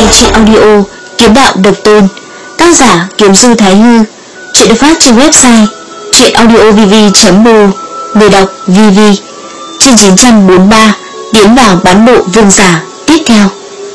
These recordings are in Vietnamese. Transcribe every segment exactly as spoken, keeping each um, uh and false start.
truyện audio Kiếm Đạo Độc Tôn, tác giả Kiếm Du Thái Hư. Truyện được phát trên website truyện audio v v chấm m o, người đọc vê vê. Chương chín trăm bốn mươi ba, tiến vào bán bộ vương giả. Tiếp theo,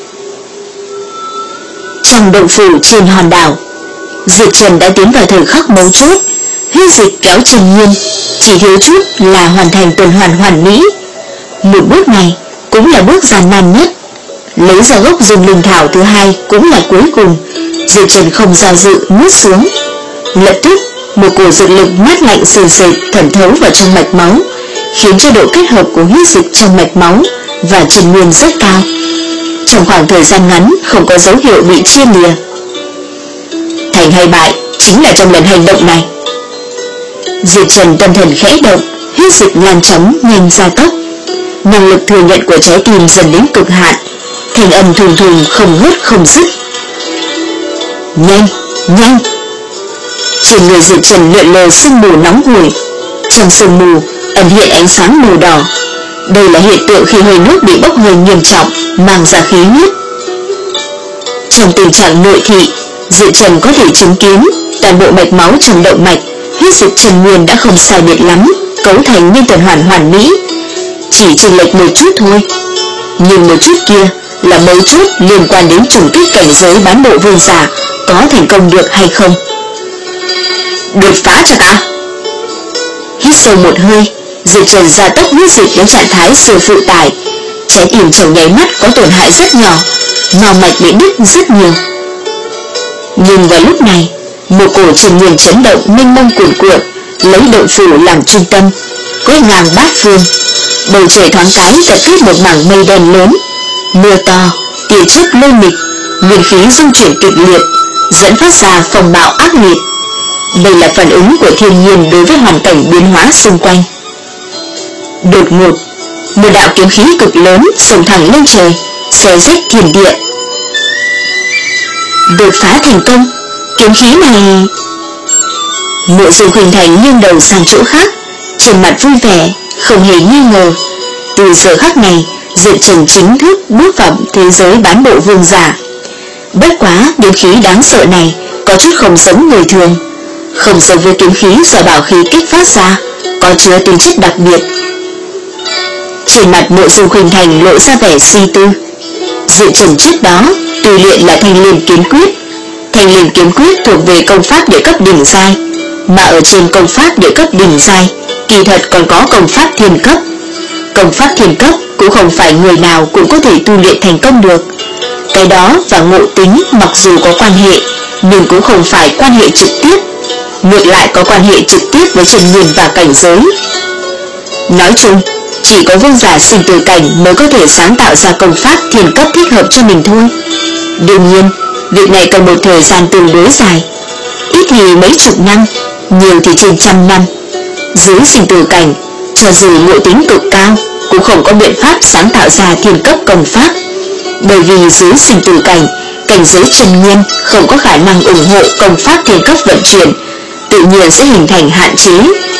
trong động phủ trên hòn đảo, Diệp Trần đã tiến vào thời khắc mấu chốt. Huyết dịch kéo Trần Nhiên, chỉ thiếu chút là hoàn thành tuần hoàn hoàn mỹ. Một bước này cũng là bước gian nan nhất. Lấy ra gốc dùng linh thảo thứ hai cũng là cuối cùng. Diệp Trần không do dự nuốt xuống. Lập tức một cổ dược lực mát lạnh sền sệt thẩm thấu vào trong mạch máu, khiến cho độ kết hợp của huyết dịch trong mạch máu và Trần Nguyên rất cao. Trong khoảng thời gian ngắn không có dấu hiệu bị chia lìa. Thành hay bại chính là trong lần hành động này. Diệp Trần tâm thần khẽ động, huyết dịch lan chóng nhanh gia tốc. Năng lực thừa nhận của trái tim dần đến cực hạn, thành âm thùng thùng không ngớt không dứt. Nhanh, nhanh! Trên người Diệp Trần lượn lờ sương mù nóng hổi. Trong sương mù ẩn hiện ánh sáng màu đỏ. Đây là hiện tượng khi hơi nước bị bốc hơi nghiêm trọng, mang ra khí huyết. Trong tình trạng nội thị, Diệp Trần có thể chứng kiến toàn bộ mạch máu trong động mạch, huyết dịch Trần Nguyên đã không sai biệt lắm, cấu thành nên tuần hoàn hoàn mỹ. Chỉ chênh lệch một chút thôi, nhưng một chút kia là mấu chốt liên quan đến trùng kích cảnh giới bán bộ vương giả có thành công được hay không. Đột phá cho ta! Hít sâu một hơi, Diệp Trần gia tốc huyết dịch đến trạng thái siêu phụ tải. Trái tim trong nháy mắt có tổn hại rất nhỏ, mao mạch bị đứt rất nhiều. Nhưng vào lúc này, một cổ Trần Nguyên chấn động mênh mông cuồn cuộn, lấy động phủ làm trung tâm, quét ngang bát phương. Bầu trời thoáng cái tập kết một mảng mây đen lớn, mưa to, tia chớp lôi mịch, nguyên khí dung chuyển kịch liệt, dẫn phát ra phong bạo ác liệt. Đây là phản ứng của thiên nhiên đối với hoàn cảnh biến hóa xung quanh. Đột ngột, một đạo kiếm khí cực lớn xông thẳng lên trời, xé rách thiên địa. Đột phá thành công, kiếm khí này... Mộ Dung Khuynh Thành nghiêng đầu sang chỗ khác, trên mặt vui vẻ, không hề nghi ngờ. Từ giờ khắc này, Diệp Trần chính thức bước vào thế giới bán bộ vương giả. Bất quá, kiếm khí đáng sợ này có chút không giống người thường, không giống với kiếm khí do bảo khí kích phát ra, có chứa tính chất đặc biệt. Trên mặt Mộ Dung Khuynh Thành lộ ra vẻ suy tư. Diệp Trần trước đó tu luyện là Thanh Liên Kiếm Quyết. Thanh Liên Kiếm Quyết thuộc về công pháp địa cấp đỉnh giai, mà ở trên công pháp địa cấp đỉnh giai kỳ thật còn có công pháp thiên cấp. Công pháp thiên cấp cũng không phải người nào cũng có thể tu luyện thành công được. Cái đó và ngộ tính mặc dù có quan hệ, nhưng cũng không phải quan hệ trực tiếp, ngược lại có quan hệ trực tiếp với Trần Nguyên và cảnh giới. Nói chung, chỉ có vương giả sinh tử cảnh mới có thể sáng tạo ra công pháp thiên cấp thích hợp cho mình thôi. Đương nhiên, việc này cần một thời gian tương đối dài, ít thì mấy chục năm, nhiều thì trên trăm năm. Dưới sinh tử cảnh, cho dù ngộ tính cực cao, cũng không có biện pháp sáng tạo ra thiên cấp công pháp. Bởi vì dưới sinh tử cảnh, cảnh giới Trần Nguyên không có khả năng ủng hộ công pháp thiên cấp vận chuyển, tự nhiên sẽ hình thành hạn chế.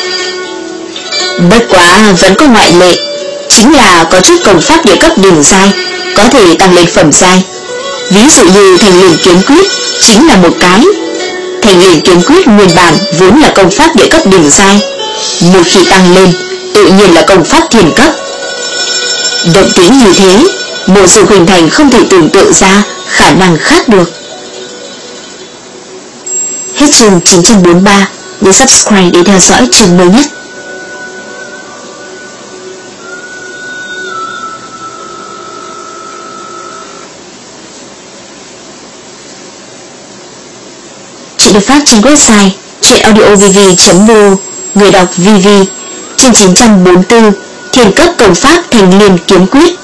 Bất quá vẫn có ngoại lệ, chính là có chút công pháp địa cấp đỉnh giai có thể tăng lên phẩm giai. Ví dụ như Thanh Liên Kiếm Quyết chính là một cái. Thanh Liên Kiếm Quyết nguyên bản vốn là công pháp địa cấp đỉnh giai, một khi tăng lên tự nhiên là công pháp thiên cấp. Động tĩnh như thế, Mộ Dung Khuynh Thành không thể tưởng tượng ra khả năng khác được. Hết chương chín trăm bốn mươi ba, nhớ subscribe để theo dõi chương mới nhất. Chuyện được phát trên website truyện audio v v chấm m o, người đọc vê vê. Chương chín trăm bốn mươi tư, thiên cấp công pháp Thanh Liên Kiếm Quyết.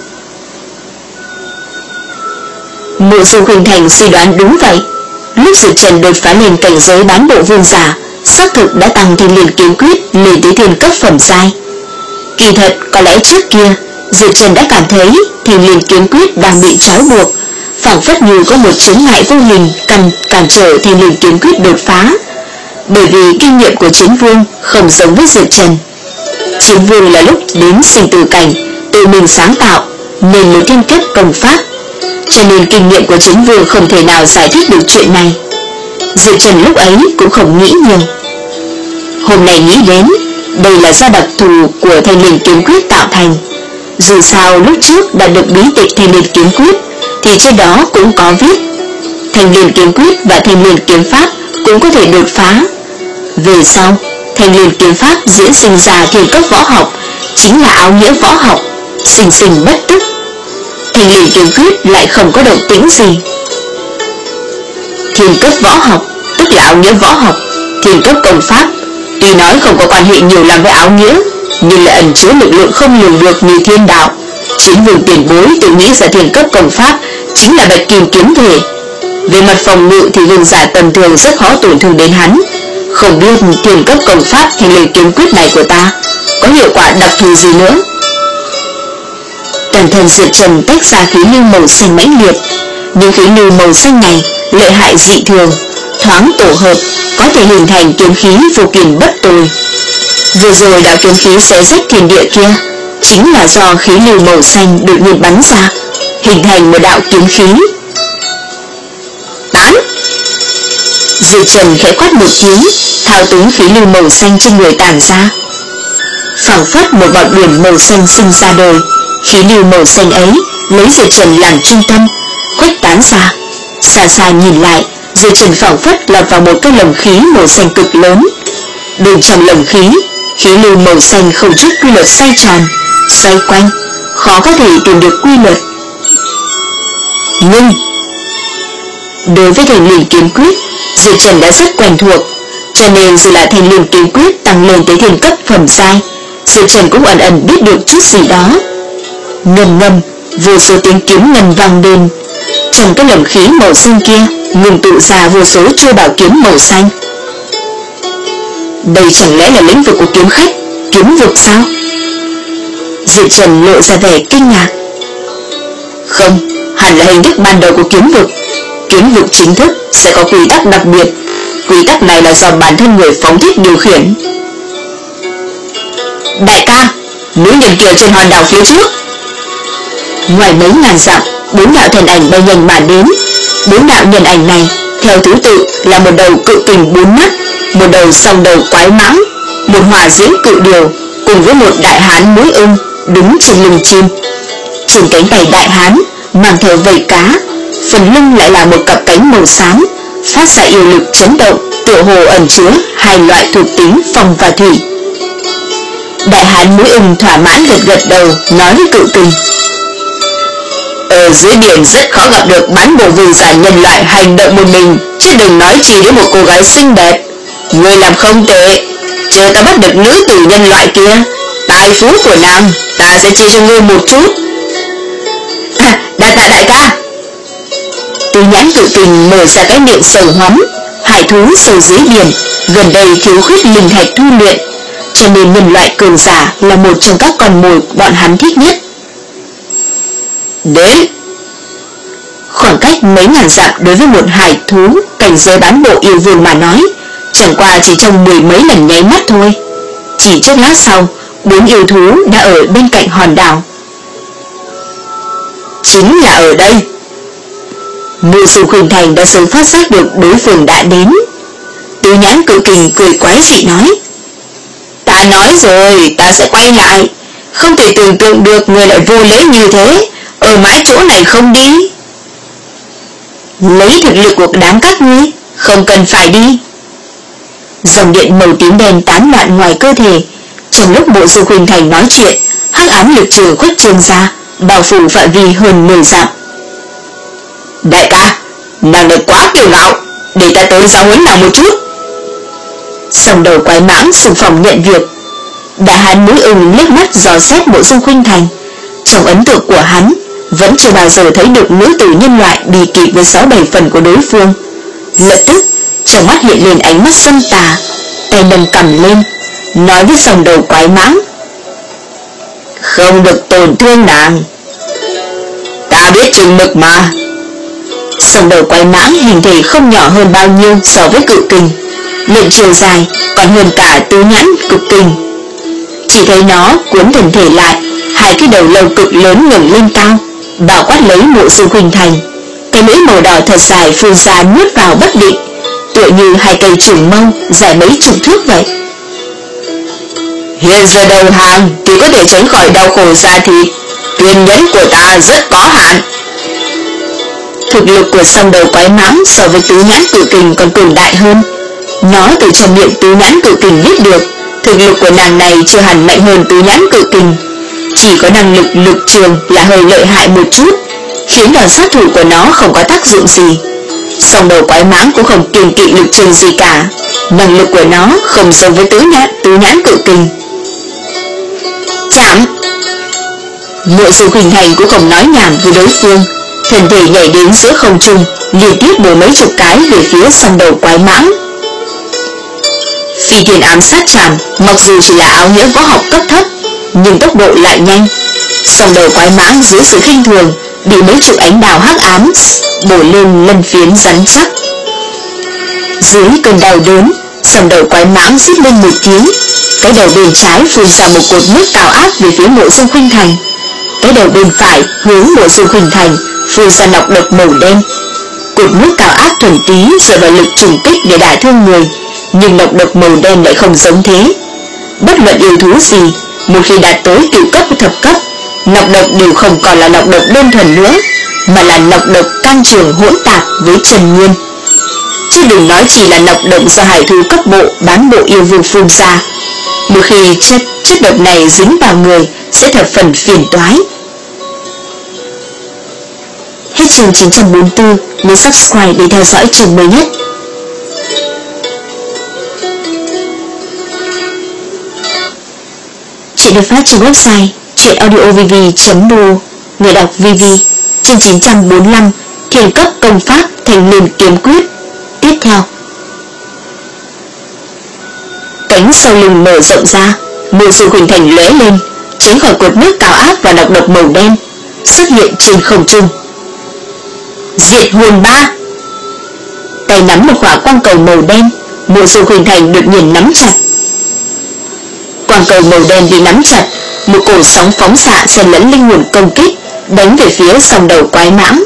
Mộ Dung Khuynh Thành suy đoán đúng vậy. Lúc Diệp Trần đột phá lên cảnh giới bán bộ vương giả, xác thực đã tăng Thanh Liên Kiếm Quyết lên tới thiên cấp phẩm giai. Kỳ thật có lẽ trước kia Diệp Trần đã cảm thấy Thanh Liên Kiếm Quyết đang bị trói buộc, phảng phất như có một chướng ngại vô hình cản cản trở Thanh Liên Kiếm Quyết đột phá. Bởi vì kinh nghiệm của Chiến Vương không giống với Diệp Trần. Chiến Vương là lúc đến sinh tử cảnh tự mình sáng tạo nên một thiên cấp công pháp. cho nên kinh nghiệm của Chiến Vương không thể nào giải thích được chuyện này. Diệp Trần lúc ấy cũng không nghĩ nhiều. Hôm nay nghĩ đến, đây là do đặc thù của Thanh Liên Kiếm Quyết tạo thành. Dù sao lúc trước đã được bí tịch Thanh Liên Kiếm Quyết thì trên đó cũng có viết Thanh Liên Kiếm Quyết và Thanh Liên Kiếm Pháp cũng có thể đột phá. Về sau, Thanh Liên Kiếm Pháp diễn sinh ra thiên cấp võ học, chính là áo nghĩa võ học, sinh sinh bất tức. Thanh Liên Kiếm Quyết lại không có động tĩnh gì. Thiên cấp võ học tức là áo nghĩa võ học, thiên cấp công pháp tuy nói không có quan hệ nhiều lắm với áo nghĩa, nhưng lại ẩn chứa lực lượng không lường được như thiên đạo. Chiến Vương tiền bối tự nghĩ ra thiên cấp công pháp chính là Bạch Kim Kiếm Thể. Về mặt phòng ngự thì vương giả tầm thường rất khó tổn thương đến hắn. Không biết thiên cấp công pháp Thanh Liên Kiếm Quyết này của ta có hiệu quả đặc thù gì nữa. Toàn thân Diệp Trần tách ra khí lưu màu xanh mãnh liệt. Những khí lưu màu xanh này lợi hại dị thường, thoáng tổ hợp có thể hình thành kiếm khí vô cùng bất tồi. Vừa rồi đạo kiếm khí xé rách thiên địa kia chính là do khí lưu màu xanh đột nhiên bắn ra, hình thành một đạo kiếm khí. Tán! Diệp Trần khẽ quát một tiếng, thao túng khí lưu màu xanh trên người tản ra. Phảng phất một bọt biển màu xanh sinh ra đời. Khí lưu màu xanh ấy lấy Diệp Trần làm trung tâm, khuếch tán ra. Xa xa nhìn lại, Diệp Trần phảng phất lọt vào một cái lồng khí màu xanh cực lớn. Bên trong lồng khí, khí lưu màu xanh không chút quy luật xoay tròn, xoay quanh, khó có thể tìm được quy luật. Nhưng đối với Thanh Liên Kiếm Quyết, Diệp Trần đã rất quen thuộc, cho nên dù là Thanh Liên Kiếm Quyết tăng lên tới thiên cấp phẩm giai, Diệp Trần cũng ẩn ẩn biết được chút gì đó. Ngầm ngầm, vô số tiếng kiếm ngân vang lên. Trong cái lồng khí màu xanh kia ngừng tụ ra vô số chuôi bảo kiếm màu xanh. Đây chẳng lẽ là lĩnh vực của kiếm khách, kiếm vực sao? Diệp Trần lộ ra vẻ kinh ngạc. Không, hẳn là hình thức ban đầu của kiếm vực. Kiếm vực chính thức sẽ có quy tắc đặc biệt. Quy tắc này là do bản thân người phóng thích điều khiển. Đại ca, núi nhân kia trên hòn đảo phía trước. Ngoài mấy ngàn dặm, bốn đạo thần ảnh bay nhanh mà đến. Bốn đạo nhân ảnh này theo thứ tự là một đầu cự kình bốn mắt, một đầu song đầu quái mãng, một hỏa diễm cự điều, cùng với một đại hán mũi ưng đứng trên lưng chim. Trên cánh tay đại hán mang theo vảy cá, phần lưng lại là một cặp cánh màu xám, phát ra yêu lực chấn động, tựa hồ ẩn chứa hai loại thuộc tính phong và thủy. Đại hán mũi ưng thỏa mãn gật gật đầu, nói với cự kình: Ở dưới biển rất khó gặp được bán bộ vương giả nhân loại hành động một mình, chứ đừng nói chỉ đến một cô gái xinh đẹp. Ngươi làm không tệ, chờ ta bắt được nữ tử nhân loại kia, tài phú của nàng ta sẽ chia cho ngươi một chút. À, đại tạ đại ca. Tứ nhãn cự kình mở ra cái miệng sầu hoắm. Hải thú sâu dưới biển gần đây thiếu khuyết linh thạch thu luyện, cho nên nhân loại cường giả là một trong các con mồi bọn hắn thích nhất. Đến. Khoảng cách mấy ngàn dặm đối với một hải thú cảnh giới bán bộ yêu vương mà nói, chẳng qua chỉ trong mười mấy lần nháy mắt thôi. Chỉ chốc lát sau, bốn yêu thú đã ở bên cạnh hòn đảo. Chính là ở đây. Mộ Dung Khuynh Thành đã sớm phát giác được đối phương đã đến. Tứ nhãn cự kình cười quái dị nói: Ta nói rồi, ta sẽ quay lại. Không thể tưởng tượng được người lại vô lễ như thế, ở mãi chỗ này không đi. Lấy thực lực của đám các ngươi, không cần phải đi. Dòng điện màu tím đen tán loạn ngoài cơ thể. Trong lúc Mộ Dung Khuynh Thành nói chuyện, hắc ám lực trường khuếch trương ra, bao phủ phạm vi hơn mười dặm. Đại ca, nàng này quá kiêu ngạo, để ta tới giáo huấn nàng một chút. Song đầu quái mãng xung phong nhận việc. Đại hán mũi ưng liếc mắt dò xét Mộ Dung Khuynh Thành. Trong ấn tượng của hắn, vẫn chưa bao giờ thấy được nữ tử nhân loại bị kịp với sáu bảy phần của đối phương. Lập tức, trong mắt hiện lên ánh mắt sân tà, tay nâng cầm lên, nói với song đầu quái mãng: Không được tổn thương nàng. Ta biết chừng mực mà. Song đầu quái mãng hình thể không nhỏ hơn bao nhiêu so với cự kình, lượng chiều dài còn hơn cả tứ nhãn cực kình. Chỉ thấy nó cuốn thân thể lại, hai cái đầu lâu cực lớn ngẩng lên cao, bao quát lấy Mộ Dung Khuynh Thành. Cái lưỡi màu đỏ thật dài phun ra nuốt vào bất định, tựa như hai cây trường mâu dài mấy chục thước vậy. Hiện giờ đầu hàng thì có thể tránh khỏi đau khổ da thịt, kiên nhẫn của ta rất có hạn. Thực lực của song đầu quái mãng so với tứ nhãn cự kình còn cường đại hơn. Nó từ trong miệng tứ nhãn cự kình biết được thực lực của nàng này chưa hẳn mạnh hơn tứ nhãn cự kình, chỉ có năng lực lực trường là hơi lợi hại một chút, khiến đòn sát thủ của nó không có tác dụng gì. Song đầu quái mãng cũng không kiêng kỵ lực trường gì cả, năng lực của nó không giống với tứ nhãn tứ nhãn cự kình. Chạm! Mộ Dung Khuynh Thành cũng không nói nhảm với đối phương, thân thể nhảy đến giữa không trung, liên tiếp bổ mấy chục cái về phía song đầu quái mãng. Phi thiên ám sát chạm mặc dù chỉ là áo nghĩa võ học cấp thấp, nhưng tốc độ lại nhanh. Song đầu quái mãng dưới sự khinh thường bị mấy chục ánh đào hắc ám bổ lên lân phiến rắn chắc. Dưới cơn đau đớn, song đầu quái mãng rít lên một tiếng, cái đầu bên trái phun ra một cột nước cao áp về phía Mộ Dung Khuynh Thành, cái đầu bên phải hướng Mộ Dung Khuynh Thành phun ra nọc độc màu đen. Cột nước cao áp thuần túy dựa vào lực trùng kích để đả thương người, nhưng nọc độc màu đen lại không giống thế. Bất luận yêu thú gì, một khi đạt tới cửu cấp thập cấp, nọc độc đều không còn là nọc độc đơn thuần nữa, mà là nọc độc can trường hỗn tạp với trần nguyên. Chứ đừng nói chỉ là nọc độc do hải thú cấp bộ bán bộ yêu vương phun ra. Một khi chất, chất độc này dính vào người sẽ thập phần phiền toái. Hết chương chín trăm bốn mươi tư, nhớ subscribe để theo dõi chương mới nhất. Chuyện được phát trên website chuyenaudiovv chấm đô. Người đọc vê vê. Chương chín trăm bốn mươi lăm, Thiên cấp công pháp Thành Liên Kiếm Quyết. Tiếp theo, cánh sau lưng mở rộng ra, Mộ Dung Khuynh Thành lóe lên, tránh khỏi cột nước cao áp và nọc độc màu đen, xuất hiện trên không trung. Diệt hồn ba! Tay nắm một quả quang cầu màu đen, Mộ Dung Khuynh Thành đột nhiên nắm chặt. Quang cầu màu đen bị nắm chặt, một cổ sóng phóng xạ xen lẫn linh hồn công kích, đánh về phía song đầu quái mãng.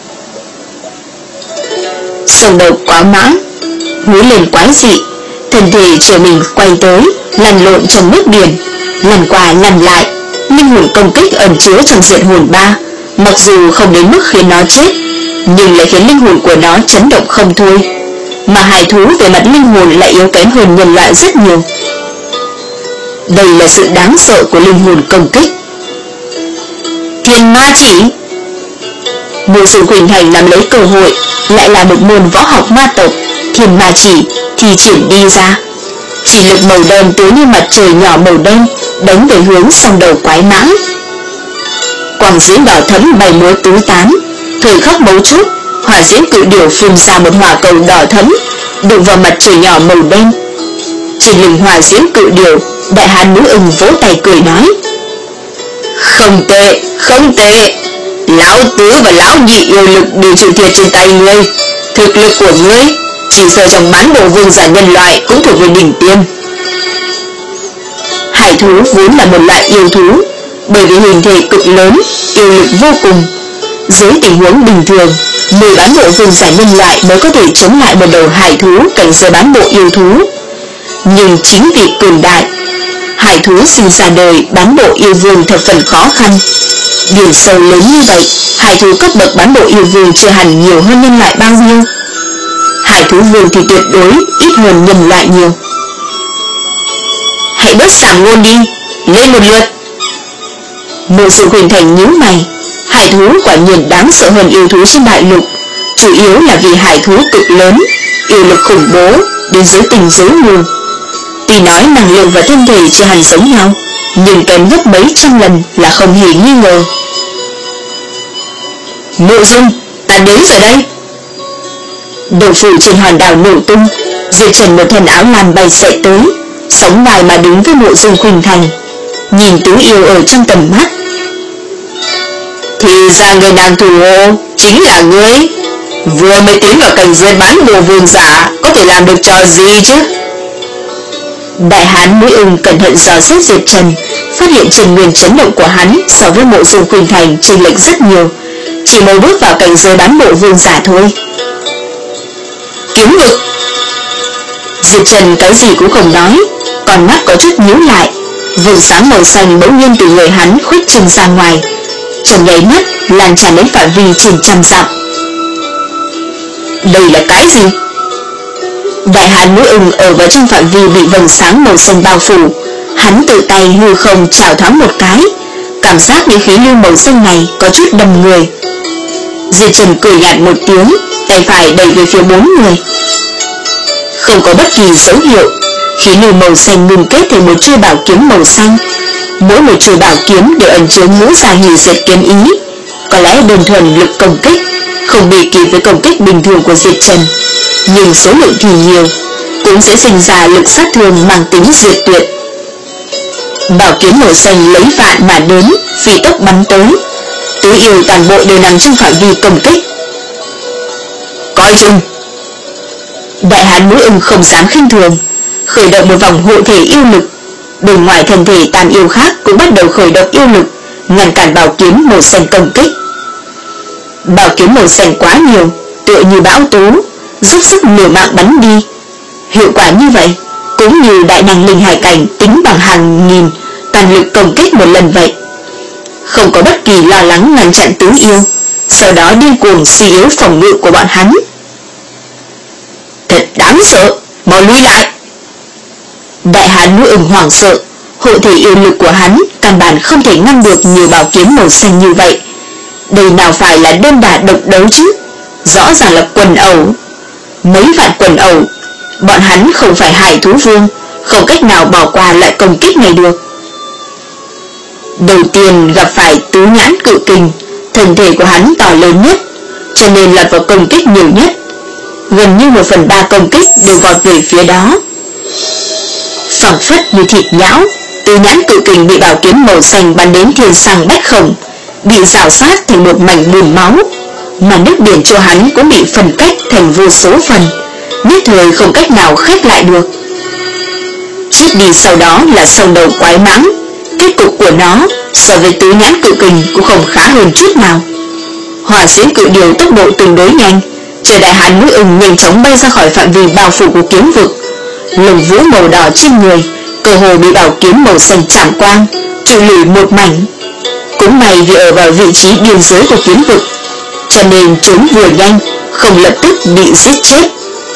Song đầu quái mãng hú lên quái dị, thân thể trở mình quay tới, lăn lộn trong nước biển, lăn qua lăn lại. Linh hồn công kích ẩn chứa trong diệt hồn ba, mặc dù không đến mức khiến nó chết, nhưng lại khiến linh hồn của nó chấn động không thôi. Mà hải thú về mặt linh hồn lại yếu kém hơn nhân loại rất nhiều. Đây là sự đáng sợ của linh hồn công kích. Thiên ma chỉ! Mộ Dung Khuynh Thành nắm lấy cơ hội, lại là một môn võ học ma tộc, thiên ma chỉ thì triển đi ra. Chỉ lực màu đen tứ như mặt trời nhỏ màu đen, đánh về hướng song đầu quái mãng. Quang diễm đỏ thẫm bay múa tứ tán, thời khắc mấu chốt, hỏa diễm cự điểu phun ra một hỏa cầu đỏ thẫm, đụng vào mặt trời nhỏ màu đen. Trên lưng hỏa diễm cự điểu, đại hán núi ưng vỗ tay cười nói: Không tệ, không tệ, lão tứ và lão nhị yêu lực đều chịu thiệt trên tay ngươi. Thực lực của ngươi chỉ sợ trong bán bộ vương giả nhân loại cũng thuộc về đỉnh tiêm. Hải thú vốn là một loại yêu thú, bởi vì hình thể cực lớn, yêu lực vô cùng. Dưới tình huống bình thường, mười bán bộ vương giả nhân loại mới có thể chống lại một đầu hải thú cảnh giới bán bộ yêu thú. Nhưng chính vì cường đại, hải thú sinh ra đời bán bộ yêu vương thập phần khó khăn. Biển sâu lớn như vậy, hải thú cấp bậc bán bộ yêu vương chưa hẳn nhiều hơn nhân loại bao nhiêu. Hải thú vương thì tuyệt đối ít hơn nhân loại nhiều. Hãy bớt sảng ngôn đi, lên một lượt. Mộ Dung Khuynh Thành nhíu mày. Hải thú quả nhiên đáng sợ hơn yêu thú trên đại lục, chủ yếu là vì hải thú cực lớn, yêu lực khủng bố đến giới tình giới nguồn. Tuy nói năng lượng và thân thể chưa hẳn giống nhau, nhưng kém gấp mấy trăm lần là không hề nghi ngờ. Mộ Dung, ta đến rồi đây. Đầu phủ trên hòn đảo nổ tung, Diệp Trần một thân áo lam bay xẹt tới, sóng vai mà đứng với Mộ Dung Khuynh Thành, nhìn Tú Yêu ở trong tầm mắt. Thì ra người nàng thủ hộ chính là ngươi, vừa mới tiến vào cảnh giới bán bộ vương giả, có thể làm được trò gì chứ? Đại hán mũi ưng cẩn thận dò xét Diệp Trần, phát hiện trần nguyên chấn động của hắn so với Mộ Dung Khuynh Thành chênh lệch rất nhiều, chỉ mới bước vào cảnh giới bán bộ vương giả thôi. Kiếm vực. Diệp Trần cái gì cũng không nói, còn mắt có chút nhíu lại. Vầng sáng màu xanh bỗng nhiên từ người hắn khuếch trừng ra ngoài, trong nháy mắt lan tràn đến phạm vi trên trăm dặm. Đây là cái gì? Đại hán mũi ưng ở vào trong phạm vi bị vầng sáng màu xanh bao phủ, hắn tự tay hư không chào thoáng một cái, cảm giác những khí lưu màu xanh này có chút đâm người. Diệp Trần cười nhạt một tiếng, tay phải đẩy về phía bốn người. Không có bất kỳ dấu hiệu, khí lưu màu xanh ngưng kết thành một chuôi bảo kiếm màu xanh. Mỗi một chuôi bảo kiếm đều ẩn chứa ngũ gia hủy diệt kiếm ý, có lẽ đơn thuần lực công kích không bị kịp với công kích bình thường của Diệp Trần, nhưng số lượng thì nhiều, cũng sẽ sinh ra lực sát thương mang tính diệt tuyệt. Bảo kiếm màu xanh lấy vạn mà đến, phi tốc bắn tới, tứ yêu toàn bộ đều nằm trong phạm vi công kích. Coi chừng! Đại hán mũi ưng không dám khinh thường, khởi động một vòng hộ thể yêu lực. Bên ngoài thân thể tam yêu khác cũng bắt đầu khởi động yêu lực, ngăn cản bảo kiếm màu xanh công kích. Bảo kiếm màu xanh quá nhiều, tựa như bão tố, dốc sức liều mạng bắn đi. Hiệu quả như vậy, cũng như đại năng linh hải cảnh tính bằng hàng nghìn toàn lực công kích một lần vậy. Không có bất kỳ lo lắng ngăn chặn tứ yêu, sau đó điên cuồng suy yếu phòng ngự của bọn hắn. Thật đáng sợ, mau lui lại! Đại hán mũi ưng hoảng sợ, hộ thể yêu lực của hắn căn bản không thể ngăn được nhiều bảo kiếm màu xanh như vậy. Đây nào phải là đơn đả độc đấu chứ, rõ ràng là quần ẩu. Mấy vạn quần ẩu, bọn hắn không phải hải thú vương, không cách nào bỏ qua loại công kích này được. Đầu tiên gặp phải tứ nhãn cự kình, thân thể của hắn to lớn nhất, cho nên lọt vào công kích nhiều nhất. Gần như một phần ba công kích đều vọt về phía đó. Phẳng phất như thịt nhão, tứ nhãn cự kình bị bảo kiếm màu xanh bắn đến thiên sang bách khổng, bị rào sát thành một mảnh bùn máu, mà nước biển cho hắn cũng bị phân cách thành vô số phần, nhất thời không cách nào khép lại được. Tiếp đi sau đó là sông đầu quái mãng, kết cục của nó so với tứ nhãn cự kình cũng không khá hơn chút nào. Hỏa diễm cự điều tốc độ tương đối nhanh, chờ đại hán mũi ưng nhanh chóng bay ra khỏi phạm vi bao phủ của kiếm vực. Lồng vũ màu đỏ trên người cơ hồ bị bảo kiếm màu xanh chạm quang, trụi lùi một mảnh. Cũng may vì ở vào vị trí biên giới của kiếm vực, cho nên trốn vừa nhanh, không lập tức bị giết chết.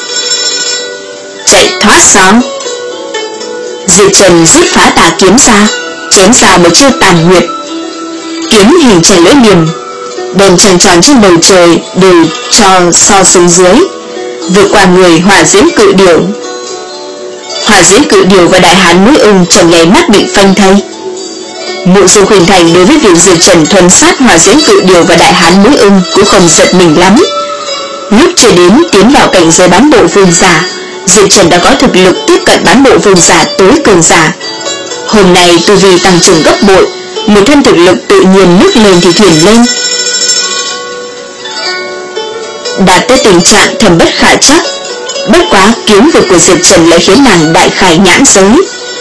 Chạy thoát sao? Diệp Trần rút phá tà kiếm ra, chém ra một chiêu tàn nguyệt. Kiếm hình chảy lưỡi liềm, đèn tròn tròn trên bầu trời đều cho so xuống dưới, vượt qua người hỏa diễm cự điểu. Hỏa diễm cự điểu và đại hán mũi ưng trong nháy mắt bị phanh thây. Mộ Dung Khuynh Thành đối với việc Diệp Trần thuần sát hỏa diễm cự điểu và đại hán mũi ưng cũng không giật mình lắm. Lúc chưa đến tiến vào cảnh giới bán bộ vương giả, Diệp Trần đã có thực lực tiếp cận bán bộ vương giả tối cường giả. Hôm nay tu vi tăng trưởng gấp bội, một thân thực lực tự nhiên nước lên thì thuyền lên. Đạt tới tình trạng thầm bất khả chắc, bất quá kiếm vực của Diệp Trần lại khiến nàng đại khai nhãn giới.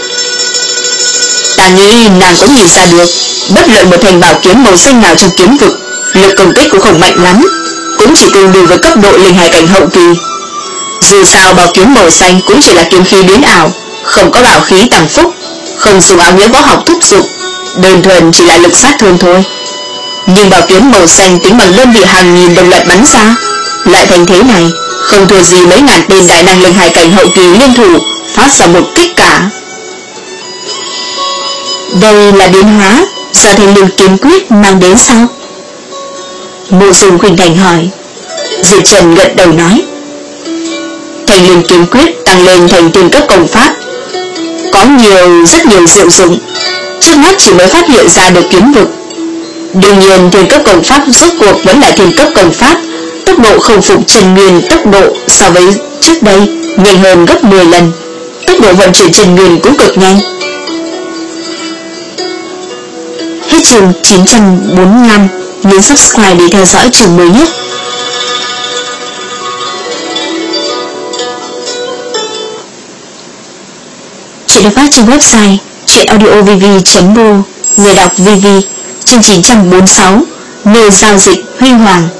Ta nghĩ nàng cũng nhìn ra được, bất luận một thành bảo kiếm màu xanh nào trong kiếm vực, lực công kích cũng không mạnh lắm, cũng chỉ tương đương với cấp độ linh hải cảnh hậu kỳ. Dù sao bảo kiếm màu xanh cũng chỉ là kiếm khí biến ảo, không có bảo khí tăng phúc, không dùng áo nghĩa võ học thúc giục, đơn thuần chỉ là lực sát thương thôi. Nhưng bảo kiếm màu xanh tính bằng đơn vị hàng nghìn đồng loạt bắn ra, lại thành thế này, không thua gì mấy ngàn tên đại năng linh hải cảnh hậu kỳ liên thủ phát ra một kích cả. Đây là biến hóa do Thanh Liên kiếm quyết mang đến sao? Mộ Dung Khuynh Thành hỏi. Diệp Trần gật đầu nói, Thanh Liên kiếm quyết tăng lên thành thiên cấp công pháp, có nhiều rất nhiều diệu dụng, trước mắt chỉ mới phát hiện ra được kiếm vực. Đương nhiên thiên cấp công pháp rốt cuộc vẫn là thiên cấp công pháp, tốc độ khôi phục chân nguyên tốc độ so với trước đây nhanh hơn gấp mười lần, tốc độ vận chuyển chân nguyên cũng cực nhanh. Hết chương chín trăm bốn mươi lăm, nhấn subscribe để theo dõi chương mới nhất. Chuyện được phát trên website truyệnaudiovv chấm ro, người đọc vê vê, chương chín trăm bốn mươi sáu, nơi giao dịch huy hoàng.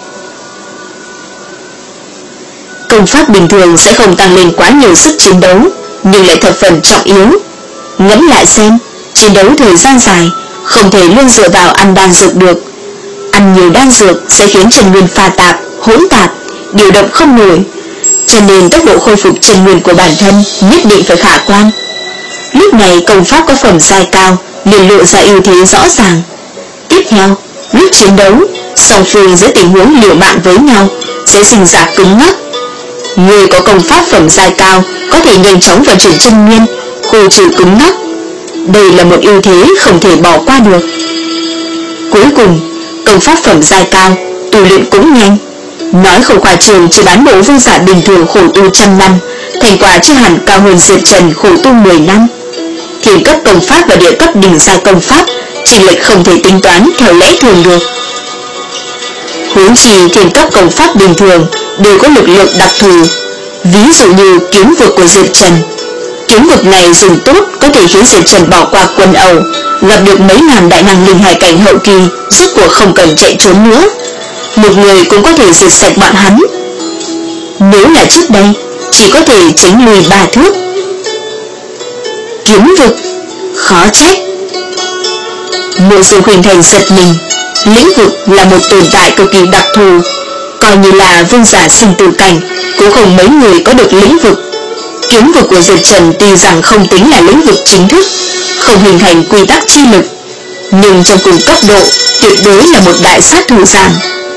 Công pháp bình thường sẽ không tăng lên quá nhiều sức chiến đấu, nhưng lại thập phần trọng yếu. Ngẫm lại xem, chiến đấu thời gian dài không thể luôn dựa vào ăn đan dược được. Ăn nhiều đan dược sẽ khiến chân nguyên pha tạp, hỗn tạp, điều động không nổi, cho nên tốc độ khôi phục chân nguyên của bản thân nhất định phải khả quan. Lúc này công pháp có phẩm giai cao liền lộ ra ưu thế rõ ràng. Tiếp theo, lúc chiến đấu, song phương giữa tình huống liều mạng với nhau sẽ sinh ra cứng ngắc. Người có công pháp phẩm giai cao có thể nhanh chóng vận chuyển chân nguyên, khu trừ cứng ngắc. Đây là một ưu thế không thể bỏ qua được. Cuối cùng, công pháp phẩm giai cao, tu luyện cũng nhanh. Nói không khoa trương, chỉ bán bộ vương giả bình thường khổ tu trăm năm, thành quả chưa hẳn cao hơn Diệp Trần khổ tu mười năm. Thiên cấp công pháp và địa cấp đỉnh giai công pháp chênh lệch không thể tính toán theo lẽ thường được. Huống chi thiên cấp công pháp bình thường đều có lực lượng đặc thù, ví dụ như kiếm vực của Diệp Trần. Kiếm vực này dùng tốt có thể khiến Diệp Trần bỏ qua quân Âu, gặp được mấy ngàn đại năng linh hải cảnh hậu kỳ, rốt cuộc không cần chạy trốn nữa. Một người cũng có thể diệt sạch bọn hắn. Nếu là trước đây, chỉ có thể tránh lùi ba thước. Kiếm vực, khó trách. Mộ Dung Khuynh Thành giật mình. Lĩnh vực là một tồn tại cực kỳ đặc thù, coi như là vương giả sinh tử cảnh cũng không mấy người có được lĩnh vực. Kiếm vực của Diệp Trần tuy rằng không tính là lĩnh vực chính thức, không hình thành quy tắc chi lực, nhưng trong cùng cấp độ tuyệt đối là một đại sát thủ giản.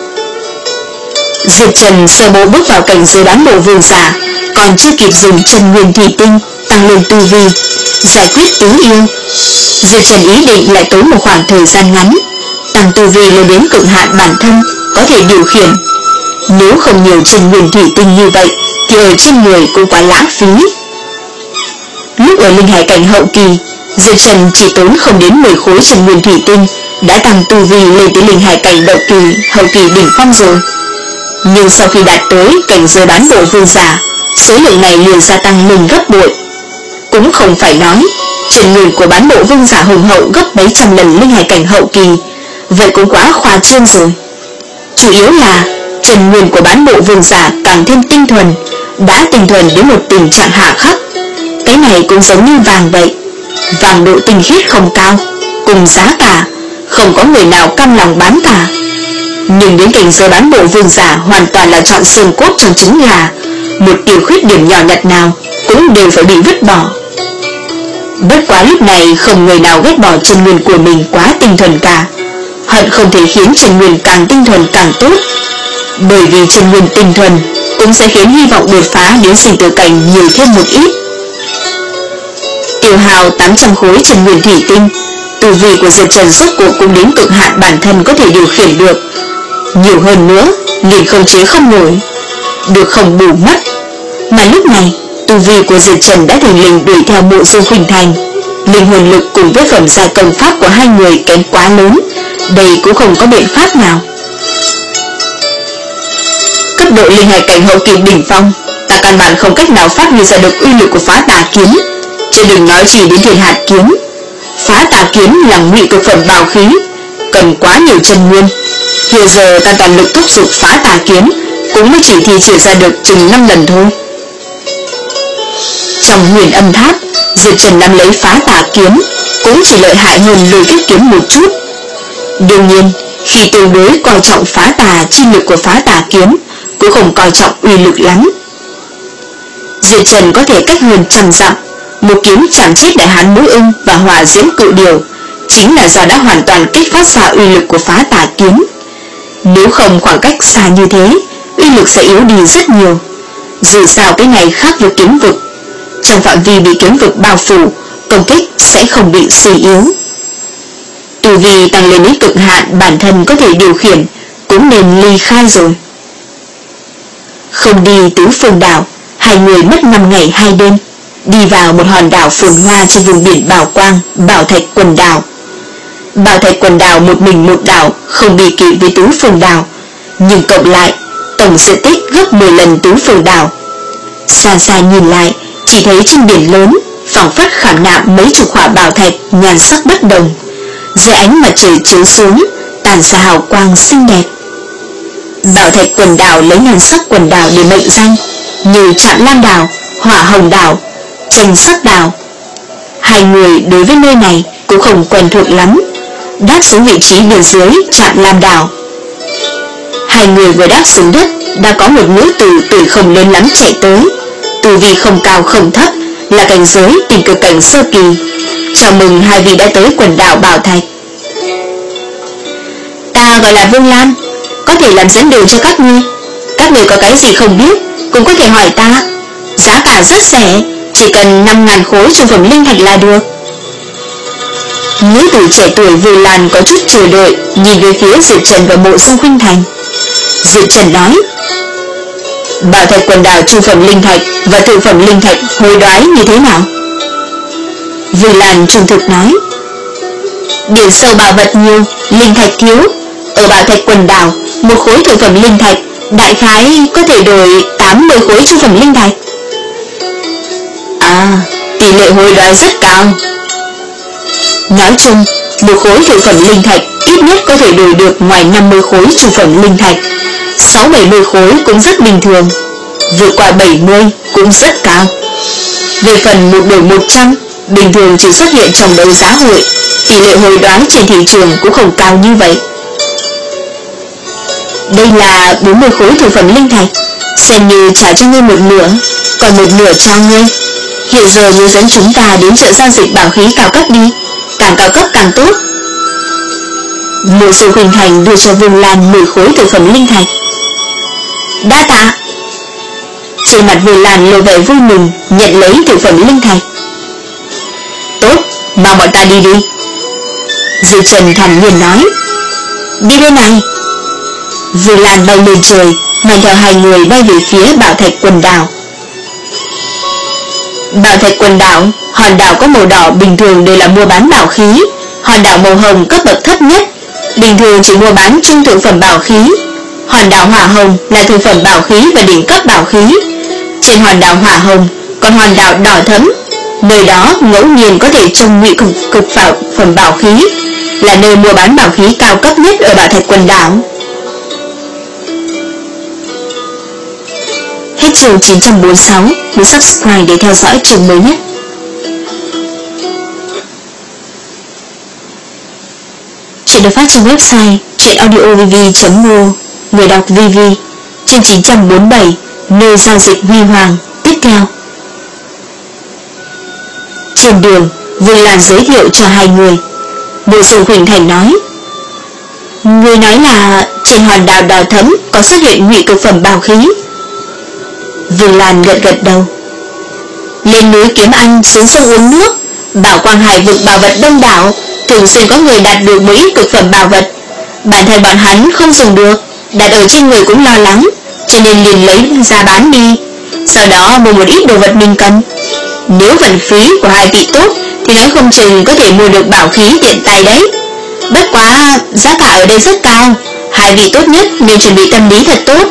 Diệp Trần sơ bộ bước vào cảnh giới bán bộ vương giả, còn chưa kịp dùng chân nguyên thủy tinh tăng lên tu vi, giải quyết tứ yêu. Diệp Trần ý định lại tốn một khoảng thời gian ngắn tăng tu vi lên đến cực hạn bản thân có thể điều khiển. Nếu không nhiều chân nguyên thủy tinh như vậy thì ở trên người cũng quá lãng phí. Lúc ở linh hải cảnh hậu kỳ, Diệp Trần chỉ tốn không đến mười khối chân nguyên thủy tinh đã tăng tu vi lên tới linh hải cảnh hậu kỳ, hậu kỳ đỉnh phong rồi. Nhưng sau khi đạt tới cảnh giới bán bộ vương giả, số lượng này liền gia tăng lên gấp bội. Cũng không phải nói chân nguyên của bán bộ vương giả hùng hậu gấp mấy trăm lần linh hải cảnh hậu kỳ, vậy cũng quá khoa trương rồi. Chủ yếu là chân nguyên của bán bộ vương giả càng thêm tinh thuần, đã tinh thuần đến một tình trạng hạ khắc. Cái này cũng giống như vàng vậy, vàng độ tinh khiết không cao, cùng giá cả, không có người nào cam lòng bán cả. Nhưng đến cảnh giới bán bộ vương giả hoàn toàn là chọn xương cốt trong trứng gà, một tiểu khuyết điểm nhỏ nhặt nào cũng đều phải bị vứt bỏ. Bất quá lúc này không người nào ghét bỏ chân nguyên của mình quá tinh thuần cả, hận không thể khiến chân nguyên càng tinh thuần càng tốt, bởi vì chân nguyên tinh thuần cũng sẽ khiến hy vọng đột phá đến sinh tử cảnh nhiều thêm một ít. Tiêu hào tám trăm khối chân nguyên thủy tinh, tu vi của Diệp Trần rốt cuộc cũng đến cực hạn bản thân có thể điều khiển được. Nhiều hơn nữa liền không chế không nổi, được không bù mất. Mà lúc này tu vi của Diệp Trần đã thình lình đuổi theo Mộ Dung Khuynh Thành. Linh hồn lực cùng với phẩm giai công pháp của hai người kém quá lớn, đây cũng không có biện pháp nào. Cấp độ linh hải cảnh hậu kỳ đỉnh phong, ta căn bản không cách nào phát huy ra được uy lực của phá tà kiếm, chứ đừng nói chỉ đến thiên hạt kiếm. Phá tà kiếm là ngụy cực phẩm bảo khí, cần quá nhiều chân nguyên. Hiện giờ ta toàn lực thúc giục phá tà kiếm cũng mới chỉ thi triển ra được chừng năm lần thôi. Trong huyền âm tháp, Diệp Trần nắm lấy phá tà kiếm cũng chỉ lợi hại hơn lôi kiếp kiếm một chút. Đương nhiên, khi tương đối coi trọng phá tà chi lực của phá tà kiếm, cũng không coi trọng uy lực lắm. Diệp Trần có thể cách hơn trăm dặm, một kiếm chạm chết đại hán mũi ưng và hỏa diễm cự điều, chính là do đã hoàn toàn kích phát ra uy lực của phá tà kiếm. Nếu không khoảng cách xa như thế, uy lực sẽ yếu đi rất nhiều. Dù sao cái này khác với kiếm vực, trong phạm vi bị kiếm vực bao phủ, công kích sẽ không bị suy yếu. Tu vi tăng lên đến cực hạn bản thân có thể điều khiển, cũng nên ly khai rồi. Không đi tứ phương đảo, hai người mất năm ngày hai đêm, đi vào một hòn đảo phồn hoa trên vùng biển Bảo Quang, Bảo Thạch quần đảo. Bảo Thạch quần đảo một mình một đảo, không bị kịp với tứ phương đảo, nhưng cộng lại tổng diện tích gấp mười lần tứ phương đảo. Xa xa nhìn lại, chỉ thấy trên biển lớn phảng phất khảm nạm mấy chục hỏa bảo thạch nhan sắc bất đồng, dưới ánh mặt trời chiếu xuống tàn ra hào quang xinh đẹp. Bảo thạch quần đảo lấy nhan sắc quần đảo để mệnh danh, như Trạm Lam Đảo, Hỏa Hồng Đảo, Tranh Sắc Đảo. Hai người đối với nơi này cũng không quen thuộc lắm, đáp xuống vị trí bên dưới Trạm Lam Đảo. Hai người vừa đáp xuống đất, đã có một nữ tử tuổi không lớn lắm chạy tới, tu vi không cao không thấp, là cảnh giới tình cực cảnh sơ kỳ. Chào mừng hai vị đã tới quần đảo Bảo Thạch. Ta gọi là Vương Lan, có thể làm dẫn đường cho các ngươi. Các ngươi có cái gì không biết cũng có thể hỏi ta, giá cả rất rẻ, chỉ cần năm ngàn khối trung phẩm linh thạch là được. Nữ tử trẻ tuổi Vương Lan có chút chờ đợi, nhìn về phía Diệp Trần và Mộ Dung Khuynh Thành. Diệp Trần nói: Bảo thạch quần đảo trung phẩm linh thạch và thượng phẩm linh thạch hối đoái như thế nào? Vương Lan trung thực nói: Biển sâu bảo vật nhiều, linh thạch thiếu. Ở bảo thạch quần đảo, một khối thượng phẩm linh thạch đại khái có thể đổi tám mươi khối trung phẩm linh thạch. À, tỷ lệ hối đoái rất cao. Nói chung, một khối thượng phẩm linh thạch ít nhất có thể đổi được ngoài năm mươi khối trung phẩm linh thạch, sáu bảy mươi khối cũng rất bình thường, vượt qua bảy mươi cũng rất cao. Về phần một đổi một trăm, bình thường chỉ xuất hiện trong đấu giá hội, tỷ lệ hối đoái trên thị trường cũng không cao như vậy. Đây là bốn mươi khối thượng phẩm linh thạch, xem như trả cho ngươi một nửa, còn một nửa cho ngươi. Hiện giờ ngươi dẫn chúng ta đến chợ giao dịch bảo khí cao cấp đi, càng cao cấp càng tốt. Mộ Dung Khuynh Thành đưa cho Vương Lan mười khối thượng phẩm linh thạch. Đa tạ. Trên mặt Vương Lan lộ vẻ vui mừng, nhận lấy thượng phẩm linh thạch. Tốt, mang bọn ta đi đi. Diệp Trần thản nhiên nói: Đi bên này. Vương Lan bay lên trời, mang theo hai người bay về phía Bảo Thạch quần đảo. Bảo Thạch quần đảo, hòn đảo có màu đỏ bình thường đều là mua bán bảo khí, hòn đảo màu hồng cấp bậc thấp nhất, bình thường chỉ mua bán trung thượng phẩm bảo khí. Hòn đảo hỏa hồng là thượng phẩm bảo khí và đỉnh cấp bảo khí. Trên hòn đảo hỏa hồng còn hòn đảo đỏ thẫm, nơi đó ngẫu nhiên có thể trông ngụy cực, cực phẩm bảo khí, là nơi mua bán bảo khí cao cấp nhất ở Bảo Thạch quần đảo. Hết chương chín trăm bốn mươi sáu, nhấn subscribe để theo dõi chương mới nhất. Chuyện được phát trên website truyệnaudiovv chấm mô, người đọc vê vê. Chương chín trăm bốn mươi bảy, nơi giao dịch Huy Hoàng. Tiếp theo. Trên đường, Vương Lan giới thiệu cho hai người. Mộ Dung Khuynh Thành nói: Người nói là trên hòn đảo đỏ thẫm có xuất hiện ngụy cực phẩm bảo khí. Vương Lan gật gật đầu. Lên núi kiếm ăn, xuống sông uống nước, Bảo Quang Hải vực bảo vật đông đảo, thường xuyên có người đạt được một ít cực phẩm bảo vật. Bản thân bọn hắn không dùng được, đặt ở trên người cũng lo lắng, cho nên liền lấy ra bán đi, sau đó mua một ít đồ vật mình cần. Nếu vận khí của hai vị tốt thì nói không chừng có thể mua được bảo khí tiện tay đấy. Bất quá giá cả ở đây rất cao, hai vị tốt nhất nên chuẩn bị tâm lý thật tốt.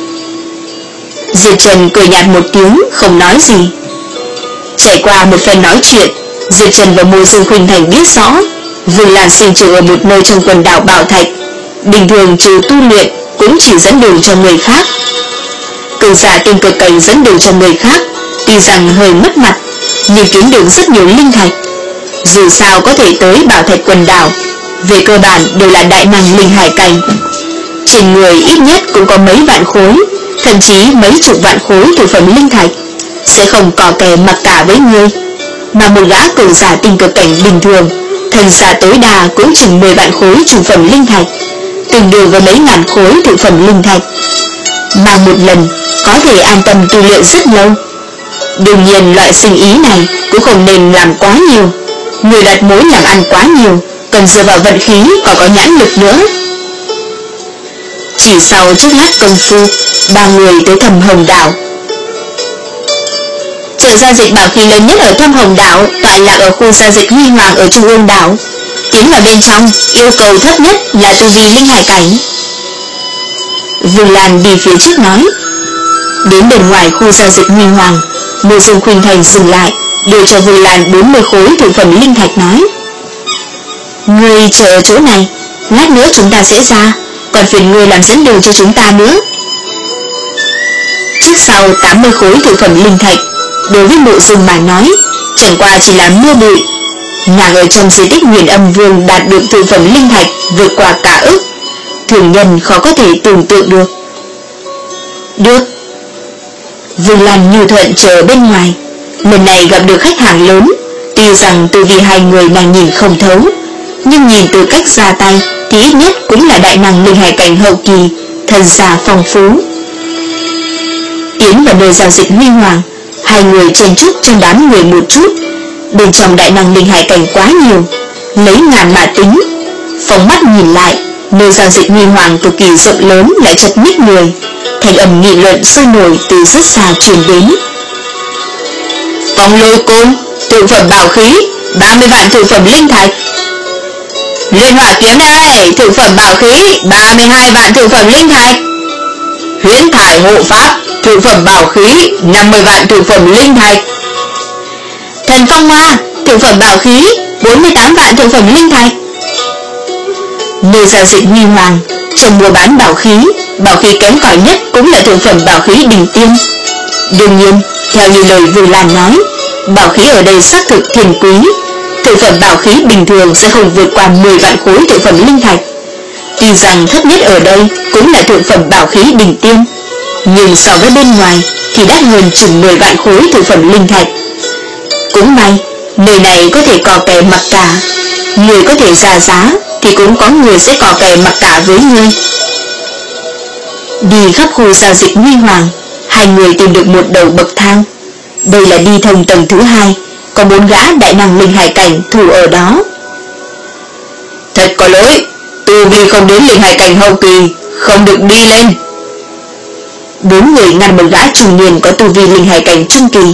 Diệp Trần cười nhạt một tiếng, không nói gì. Trải qua một phen nói chuyện, Diệp Trần và Mộ Dung Khuynh Thành biết rõ Vương Lan sinh trưởng ở một nơi trong quần đảo Bảo Thạch, bình thường trừ tu luyện cũng chỉ dẫn đường cho người khác. Cường giả tinh cực cảnh dẫn đường cho người khác, tuy rằng hơi mất mặt, nhưng kiếm được rất nhiều linh thạch. Dù sao có thể tới Bảo Thạch quần đảo, về cơ bản đều là đại năng linh hải cảnh. Trên người ít nhất cũng có mấy vạn khối, thậm chí mấy chục vạn khối thượng phẩm linh thạch, sẽ không cò kè mặc cả với ngươi. Mà một gã cường giả tinh cực cảnh bình thường, thần giả tối đa cũng chừng mười vạn khối trung phẩm linh thạch, tương đương với mấy ngàn khối thượng phẩm linh thạch, mà một lần có thể an tâm tu luyện rất lâu. Đương nhiên loại sinh ý này cũng không nên làm quá nhiều, người đặt mối làm ăn quá nhiều, cần dựa vào vận khí còn có nhãn lực nữa. Chỉ sau chốc lát công phu, ba người tới Thâm Hồng đảo. Chợ giao dịch bảo khí lớn nhất ở Thâm Hồng đảo tọa lạc ở khu giao dịch Huy Hoàng ở trung ương đảo. Tiến vào bên trong, yêu cầu thấp nhất là tu vi linh hải cảnh. Vương Lan đi phía trước nói. Đến bên ngoài khu giao dịch Huy Hoàng, Mộ Dung Khuynh Thành dừng lại, đưa cho Vương Lan bốn mươi khối thượng phẩm linh thạch nói: Người chờ ở chỗ này, lát nữa chúng ta sẽ ra, còn phiền người làm dẫn đường cho chúng ta nữa. Trước sau tám mươi khối thượng phẩm linh thạch đối với Mộ Dung mà nói chẳng qua chỉ là mưa bụi, nàng ở trong di tích Huyền Âm Vương đạt được thượng phẩm linh thạch vượt qua cả ức, thường nhân khó có thể tưởng tượng được. Được. Vương Lan nhu thuận chờ bên ngoài, lần này gặp được khách hàng lớn. Tuy rằng từ vì hai người nàng nhìn không thấu, nhưng nhìn từ cách ra tay thì ít nhất cũng là đại năng linh hải cảnh hậu kỳ, thần gia phong phú. Tiến vào nơi giao dịch huy hoàng, hai người chen chúc trong đám người một chút. Bên trong đại năng linh hải cảnh quá nhiều, lấy ngàn mà tính. Phóng mắt nhìn lại, nơi giao dịch huy hoàng cực kỳ rộng lớn lại chật ních người. Thành âm nghị luận sôi nổi từ rất xa truyền đến. Phong lôi côn, thượng phẩm bảo khí, ba mươi vạn thượng phẩm linh thạch. Liên hỏa kiếm đây, thượng phẩm bảo khí, ba mươi hai vạn thượng phẩm linh thạch. Huyễn thải hộ pháp, thượng phẩm bảo khí, năm mươi vạn thượng phẩm linh thạch. Thần phong hoa, thượng phẩm bảo khí, bốn mươi tám vạn thượng phẩm linh thạch. Nơi giao dịch huy hoàng, trong mua bán bảo khí, bảo khí kém cỏi nhất cũng là thượng phẩm bảo khí đỉnh tiên. Đương nhiên, theo như lời Vương Lan nói, bảo khí ở đây xác thực thiên quý. Thượng phẩm bảo khí bình thường sẽ không vượt qua mười vạn khối thượng phẩm linh thạch. Tuy rằng thấp nhất ở đây cũng là thượng phẩm bảo khí đỉnh tiên, nhưng so với bên ngoài thì đắt hơn chừng mười vạn khối thượng phẩm linh thạch. Cũng may, nơi này có thể cò kè mặc cả. Người có thể ra giá thì cũng có người sẽ cò kè mặc cả với ngươi. Đi khắp khu giao dịch huy hoàng, hai người tìm được một đầu bậc thang. Đây là đi thông tầng thứ hai, có bốn gã đại năng linh hải cảnh thủ ở đó. Thật có lỗi, tu vi không đến linh hải cảnh hậu kỳ, không được đi lên. Bốn người ngăn một gã trung niên có tu vi linh hải cảnh trung kỳ.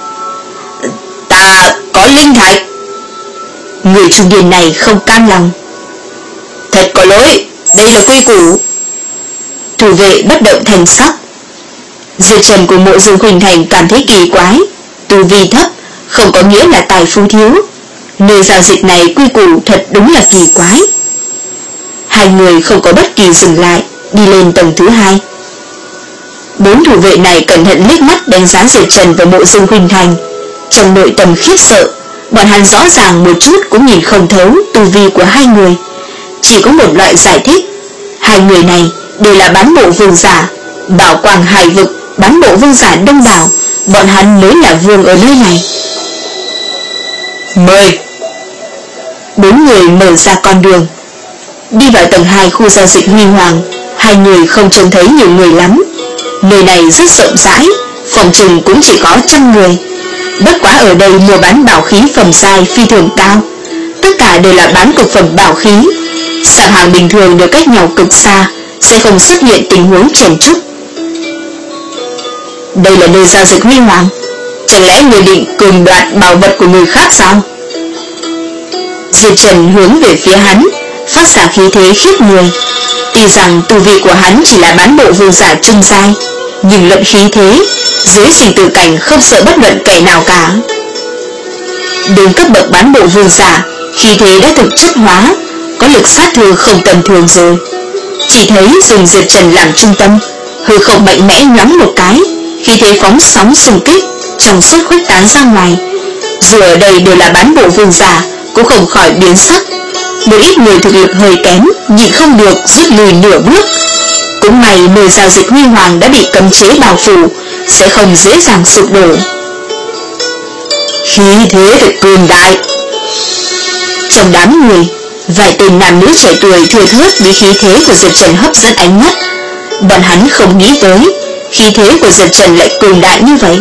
Ta có linh thạch. Người trung niên này không cam lòng. Thật có lỗi, đây là quy củ. Thủ vệ bất động thành sắc. Diệt Trần của Mộ Dung Khuynh Thành cảm thấy kỳ quái. Tu vi thấp không có nghĩa là tài phú thiếu. Nơi giao dịch này quy củ thật đúng là kỳ quái. Hai người không có bất kỳ dừng lại, đi lên tầng thứ hai. Bốn thủ vệ này cẩn thận liếc mắt đánh giá Diệt Trần và Mộ Dung Khuynh Thành. Trong nội tâm khiếp sợ, bọn hắn rõ ràng một chút cũng nhìn không thấu tu vi của hai người. Chỉ có một loại giải thích, hai người này đều là bán bộ vương giả, bảo quang hải vực, bán bộ vương giả đông đảo, bọn hắn mới là vương ở nơi này. Mời. Bốn người mở ra con đường. Đi vào tầng hai khu giao dịch huy hoàng, hai người không trông thấy nhiều người lắm. Nơi này rất rộng rãi, phòng trừng cũng chỉ có trăm người. Bất quá ở đây mua bán bảo khí phẩm giai phi thường cao, tất cả đều là bán cực phẩm bảo khí. Sạp hàng bình thường được cách nhau cực xa, sẽ không xuất hiện tình huống chèn chúc. Đây là nơi giao dịch huy hoàng, chẳng lẽ người định cường đoạt bảo vật của người khác sao? Diệp Trần hướng về phía hắn, phát ra khí thế khiếp người. Tuy rằng tu vi của hắn chỉ là bán bộ vương giả trung giai, nhưng luận khí thế, dưới sinh tử cảnh không sợ bất luận kẻ nào cả. Đến cấp bậc bán bộ vương giả, khí thế đã thực chất hóa, có lực sát thương không tầm thường rồi. Chỉ thấy dùng Diệp Trần làm trung tâm, hư không mạnh mẽ nhoáng một cái, khí thế phóng sóng xung kích, trong suốt khuếch tán ra ngoài. Dù ở đây đều là bán bộ vương giả, cũng không khỏi biến sắc. Một ít người thực lực hơi kém, nhịn không được rút lùi nửa bước. Cũng may nơi giao dịch huy hoàng đã bị cấm chế bao phủ, sẽ không dễ dàng sụp đổ. Khí thế thật cường đại. Trong đám người, vài tên nam nữ trẻ tuổi thừa thớt bị khí thế của Diệp Trần hấp dẫn ánh mắt. Bọn hắn không nghĩ tới khí thế của Diệp Trần lại cường đại như vậy.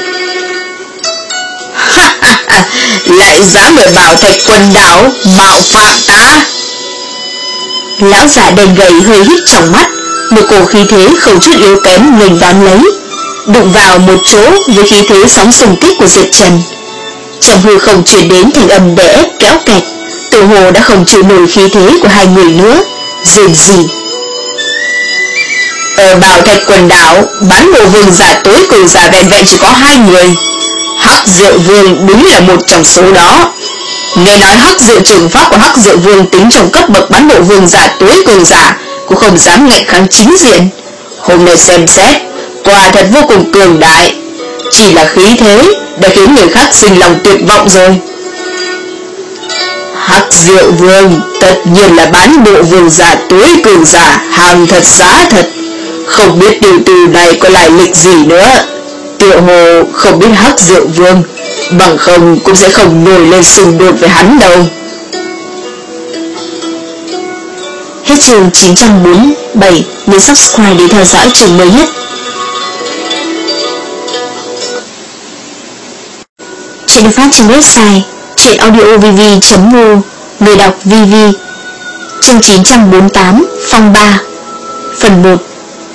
Lại dám ở Bảo Thạch Quần Đảo mạo phạm ta. Lão già đen gầy hơi hít trong mắt, một cổ khí thế không chút yếu kém nghênh đón lấy, đụng vào một chỗ với khí thế sóng xung kích của Diệp Trần. Trong hư không truyền đến thành âm đè ép kéo kẹt, tự hồ đã không chịu nổi khí thế của hai người nữa, rên rỉ. Ở Bảo Thạch Quần Đảo, bán bộ vương giả tối cường giả vẹn vẹn chỉ có hai người. Hắc Diệu Vương đúng là một trong số đó. Nghe nói Hắc Diệu trường pháp của Hắc Diệu Vương tính trong cấp bậc bán bộ vương giả tối cường giả cũng không dám ngạnh kháng chính diện. Hôm nay xem xét, quả thật vô cùng cường đại. Chỉ là khí thế đã khiến người khác sinh lòng tuyệt vọng rồi. Hắc Diệu Vương tất nhiên là bán bộ vương giả tối cường giả, hàng thật giá thật. Không biết tiểu tử này có lai lịch gì nữa. Tiểu hồ không biết Hắc Diệu Vương, bằng không cũng sẽ không nổi lên xung đột với hắn đâu. Hết chương chín trăm bốn mươi bảy. Nhấn subscribe để theo dõi chương mới nhất. Chuyện được phát trên website truyện audio v v chấm m o. Người đọc vê vê. Chương chín trăm bốn mươi tám. Phong ba. Phần một.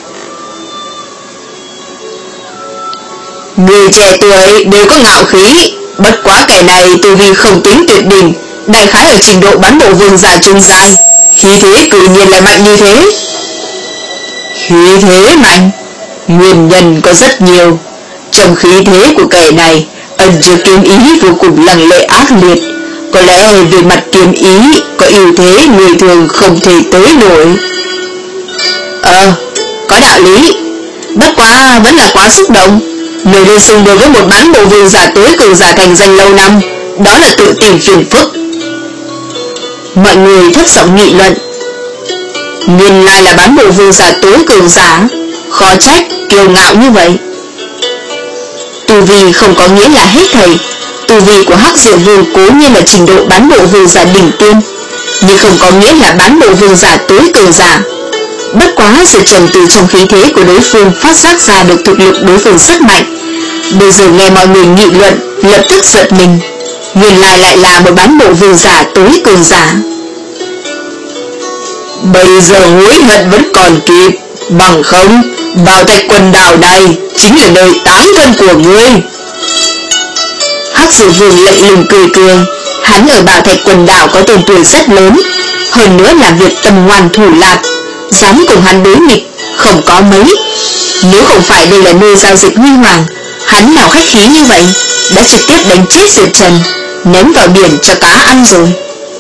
Người trẻ tuổi đều có ngạo khí, bất quá kẻ này tu vi không tính tuyệt đỉnh, đại khái ở trình độ bán bộ vương giả trung giai, khí thế tự nhiên lại mạnh như thế. Khí thế mạnh, nguyên nhân có rất nhiều. Trong khí thế của kẻ này ẩn chứa kiếm ý vô cùng lăng lệ ác liệt. Có lẽ về mặt kiếm ý có ưu thế người thường không thể tới nổi. Ờ, có đạo lý. Bất quá vẫn là quá xúc động. Người lên xung đột với một bán bộ vương giả tối cường giả thành danh lâu năm, đó là tự tìm phiền phức. Mọi người thấp giọng nghị luận. Nguyên lai là bán bộ vương giả tối cường giả, khó trách kiêu ngạo như vậy. Tu vi không có nghĩa là hết thảy. Tu vi của Hắc Diệu Vương cố nhiên là trình độ bán bộ vương giả đỉnh tiên, nhưng không có nghĩa là bán bộ vương giả tối cường giả. Bất quá sự trầm từ trong khí thế của đối phương phát giác ra được thực lực đối phương rất mạnh. Bây giờ nghe mọi người nghị luận, lập tức giật mình. Nguyên lai lại là một bán bộ vương giả tối cường giả. Bây giờ hối hận vẫn còn kịp, bằng không Bảo Thạch Quần Đảo này chính là nơi táng thân của ngươi. Hắc Diệu Vương lạnh lùng cười cười. Hắn ở Bảo Thạch Quần Đảo có tên tuổi rất lớn, hơn nữa làm việc tâm ngoan thủ lạt, dám cùng hắn đối nghịch không có mấy. Nếu không phải đây là nơi giao dịch huy hoàng, hắn nào khách khí như vậy, đã trực tiếp đánh chết Diệp Trần, ném vào biển cho cá ăn rồi.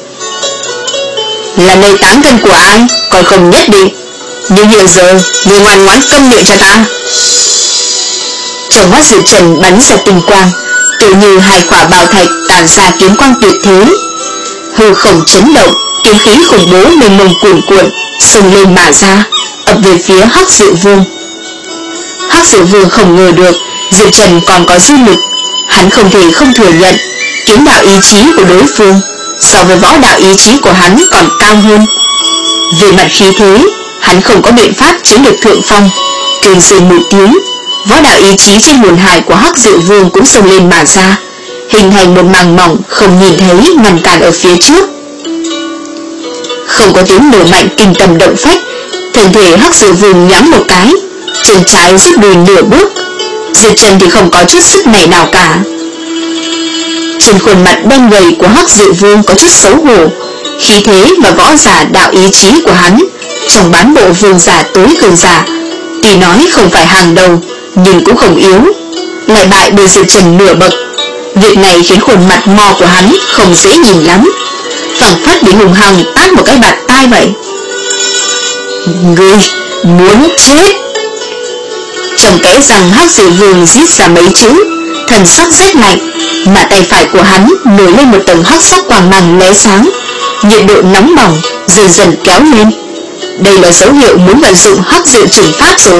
Là nơi táng thân của ai còn không nhất định, nhưng hiện giờ người ngoan ngoãn câm miệng cho ta. Trong mắt Diệp Trần bắn ra tinh quang, tự như hai quả bảo thạch tản ra kiếm quang tuyệt thế. Hư không chấn động, kiếm khí khủng bố mênh mông cuồn cuộn xông lên mà ra, ập về phía Hắc Diệu Vương. Hắc Diệu Vương không ngờ được Diệp Trần còn có dư lực, hắn không thể không thừa nhận kiếm đạo ý chí của đối phương so với võ đạo ý chí của hắn còn cao hơn. Về mặt khí thế, hắn không có biện pháp chiếm được thượng phong. Kêu rên một tiếng, võ đạo ý chí trên hồn hải của Hắc Diệu Vương cũng xông lên mà ra, hình thành một màng mỏng không nhìn thấy ngăn cản ở phía trước. Không có tiếng nổ mạnh kinh tâm động phách, thân thể Hắc Diệu Vương nhắm một cái, chân trái rút lùi nửa bước. Diệp Trần thì không có chút sức này nào cả. Trên khuôn mặt đen gầy của Hắc Diệu Vương có chút xấu hổ. Khí thế và võ giả đạo ý chí của hắn trong bán bộ vương giả tối cường giả, tuy nói không phải hàng đầu nhưng cũng không yếu, lại bại bởi Diệp Trần nửa bậc. Việc này khiến khuôn mặt mò của hắn không dễ nhìn lắm, phảng phất bị hùng hăng tát một cái bạt tai vậy. Ngươi muốn chết? Trong kẽ răng Hắc Diệu Vương rít ra mấy chữ, thần sắc rét lạnh, mà tay phải của hắn nổi lên một tầng hắc sắc quang mang lóe sáng, nhiệt độ nóng bỏng dần dần kéo lên. Đây là dấu hiệu muốn vận dụng Hắc Diệu trừng pháp rồi.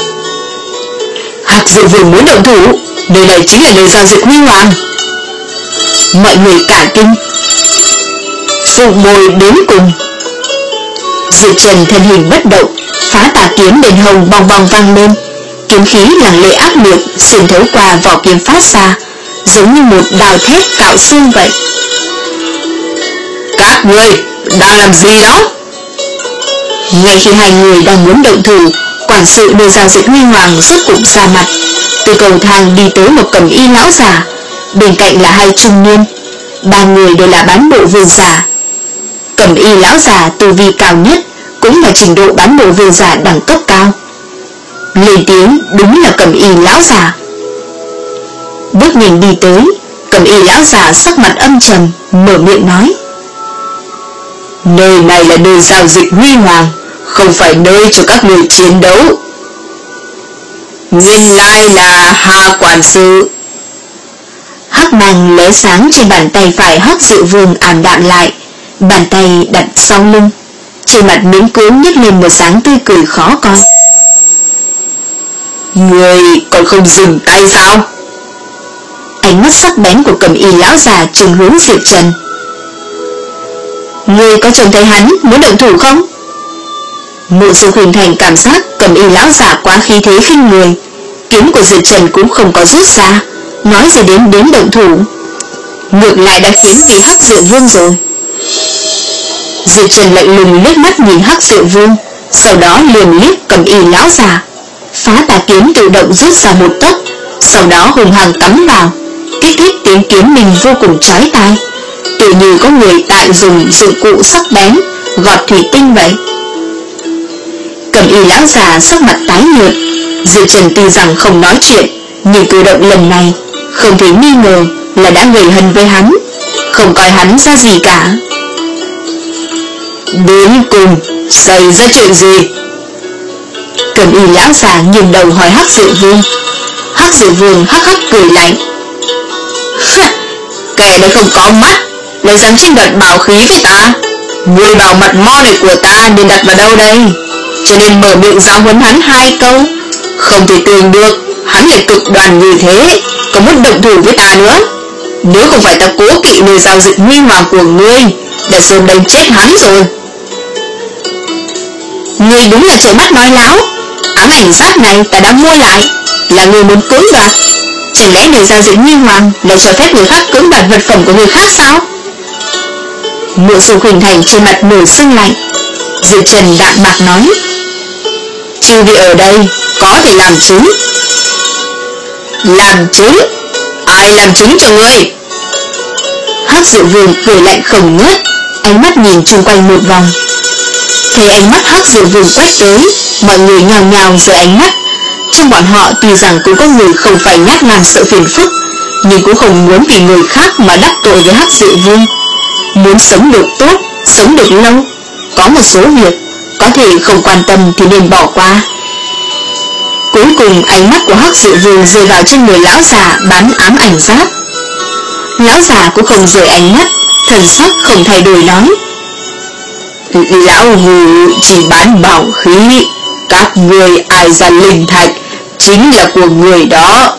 Hắc Diệu Vương muốn động thủ, nơi này chính là nơi giao dịch huy hoàng. Mọi người cả kinh. Phụ bồi đến cùng. Diệp Trần thân hình bất động, phá tà kiếm đền hồng bong bong vang lên, kiếm khí lẳng lệ ác liệt xuyên thấu qua vỏ kiếm phát ra, giống như một đào thép cạo xương vậy. Các ngươi đang làm gì đó? Ngay khi hai người đang muốn động thủ, quản sự nơi giao dịch huy hoàng rốt cục ra mặt. Từ cầu thang đi tới một cẩm y lão già, bên cạnh là hai trung niên. Ba người đều là bán bộ vương giả. Cẩm y lão già tu vi cao nhất, cũng là trình độ bán bộ vương giả đẳng cấp cao. Lên tiếng đúng là Cẩm y lão già. Bước nhìn đi tới, Cẩm y lão già sắc mặt âm trầm, mở miệng nói: Nơi này là nơi giao dịch huy hoàng, không phải nơi cho các người chiến đấu. Nguyên lai là Hà quản sự. Hắc mang lóe sáng trên bàn tay phải Hắc Diệu Vương ảm đạm lại, bàn tay đặt sau lưng, trên mặt miễn cưỡng nhếch lên một dáng tươi cười khó coi. Người còn không dừng tay sao? Ánh mắt sắc bén của Cẩm Y lão già trừng hướng Diệp Trần. Ngươi có trông thấy hắn muốn động thủ không? Mộ Dung Khuynh Thành cảm giác Cẩm Y lão già quá khí thế khinh người, kiếm của Diệp Trần cũng không có rút ra, nói gì đến đến động thủ, ngược lại đã khiến vì Hắc Diệu Vương rồi. Diệp Trần lạnh lùng liếc mắt nhìn Hắc Diệu Vương, sau đó liền liếc Cẩm Y lão già, phá tà kiếm tự động rút ra một tấc, sau đó hùng hăng cắm vào, kích thích tiếng kiếm mình vô cùng chói tai, tự như có người tại dùng dụng cụ sắc bén gọt thủy tinh vậy. Cẩm Y lão già sắc mặt tái nhợt. Diệp Trần tuy rằng không nói chuyện, nhưng cử động lần này không thể nghi ngờ là đã gây hấn với hắn, không coi hắn ra gì cả. Đến cùng xảy ra chuyện gì? Cẩm Y lão già nghiêng đầu hỏi Hắc Diệu Vương. Hắc Diệu Vương hắc hắc cười lạnh. Kẻ này không có mắt, lại dám tranh đoạt bảo khí với ta. Người bảo mặt mo này của ta nên đặt vào đâu đây? Cho nên mở miệng giáo huấn hắn hai câu. Không thể tưởng được hắn lại cực đoan như thế, còn muốn động thủ với ta nữa. Nếu không phải ta cố kỵ nơi giao dịch nguy hoàng của ngươi, đã sớm đánh chết hắn rồi. Ngươi đúng là trợn mắt nói láo. Ám ảnh giáp này ta đã mua lại, là người muốn cưỡng đoạt. Chẳng lẽ nơi giao dịch nguy hoàng lại cho phép người khác cưỡng đoạt vật phẩm của người khác sao? Mộ Dung Khuynh Thành trên mặt nổi sưng lạnh. Diệp Trần đạm bạc nói, chư vị ở đây có thể làm chứng. Làm chứng? Ai làm chứng cho ngươi? Hắc Diệu Vương cười lạnh không ngớt, ánh mắt nhìn chung quanh một vòng. Thấy ánh mắt Hắc Diệu Vương quét tới, mọi người nhào nhào rời ánh mắt. Trong bọn họ tuy rằng cũng có người không phải nhát gan sợ phiền phức, nhưng cũng không muốn vì người khác mà đắc tội với Hắc Diệu Vương. Muốn sống được tốt, sống được lâu, có một số việc có thể không quan tâm thì nên bỏ qua. Cuối cùng ánh mắt của Hắc Diệu Vương rơi vào trên người lão già bán ám ảnh giáp. Lão già cũng không rời ánh mắt, thần sắc không thay đổi nói, lão hủ chỉ bán bảo khí, các người ai ra linh thạch chính là của người đó.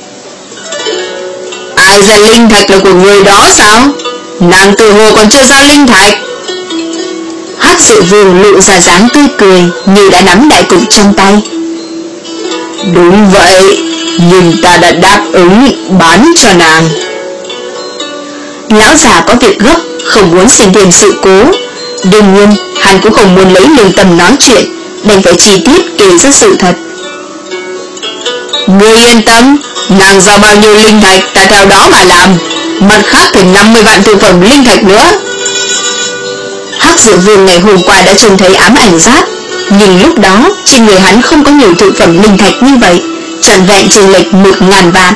Ai ra linh thạch là của người đó sao? Nàng tự hồ còn chưa ra linh thạch. Hắc Diệu Vương lộ ra dáng tươi cười như đã nắm đại cục trong tay. Đúng vậy, nhưng ta đã đáp ứng bán cho nàng. Lão già có việc gấp, không muốn sinh thêm sự cố. Đương nhiên hắn cũng không muốn lấy lương tâm nói chuyện, đành phải chi tiết kể ra sự thật. Ngươi yên tâm, nàng giao bao nhiêu linh thạch ta theo đó mà làm, mặt khác thì năm mươi vạn thực phẩm linh thạch nữa. Hắc Diệu Vương ngày hôm qua đã trông thấy ám ảnh giáp, nhưng lúc đó trên người hắn không có nhiều thực phẩm linh thạch như vậy, trọn vẹn chênh lệch một ngàn vạn.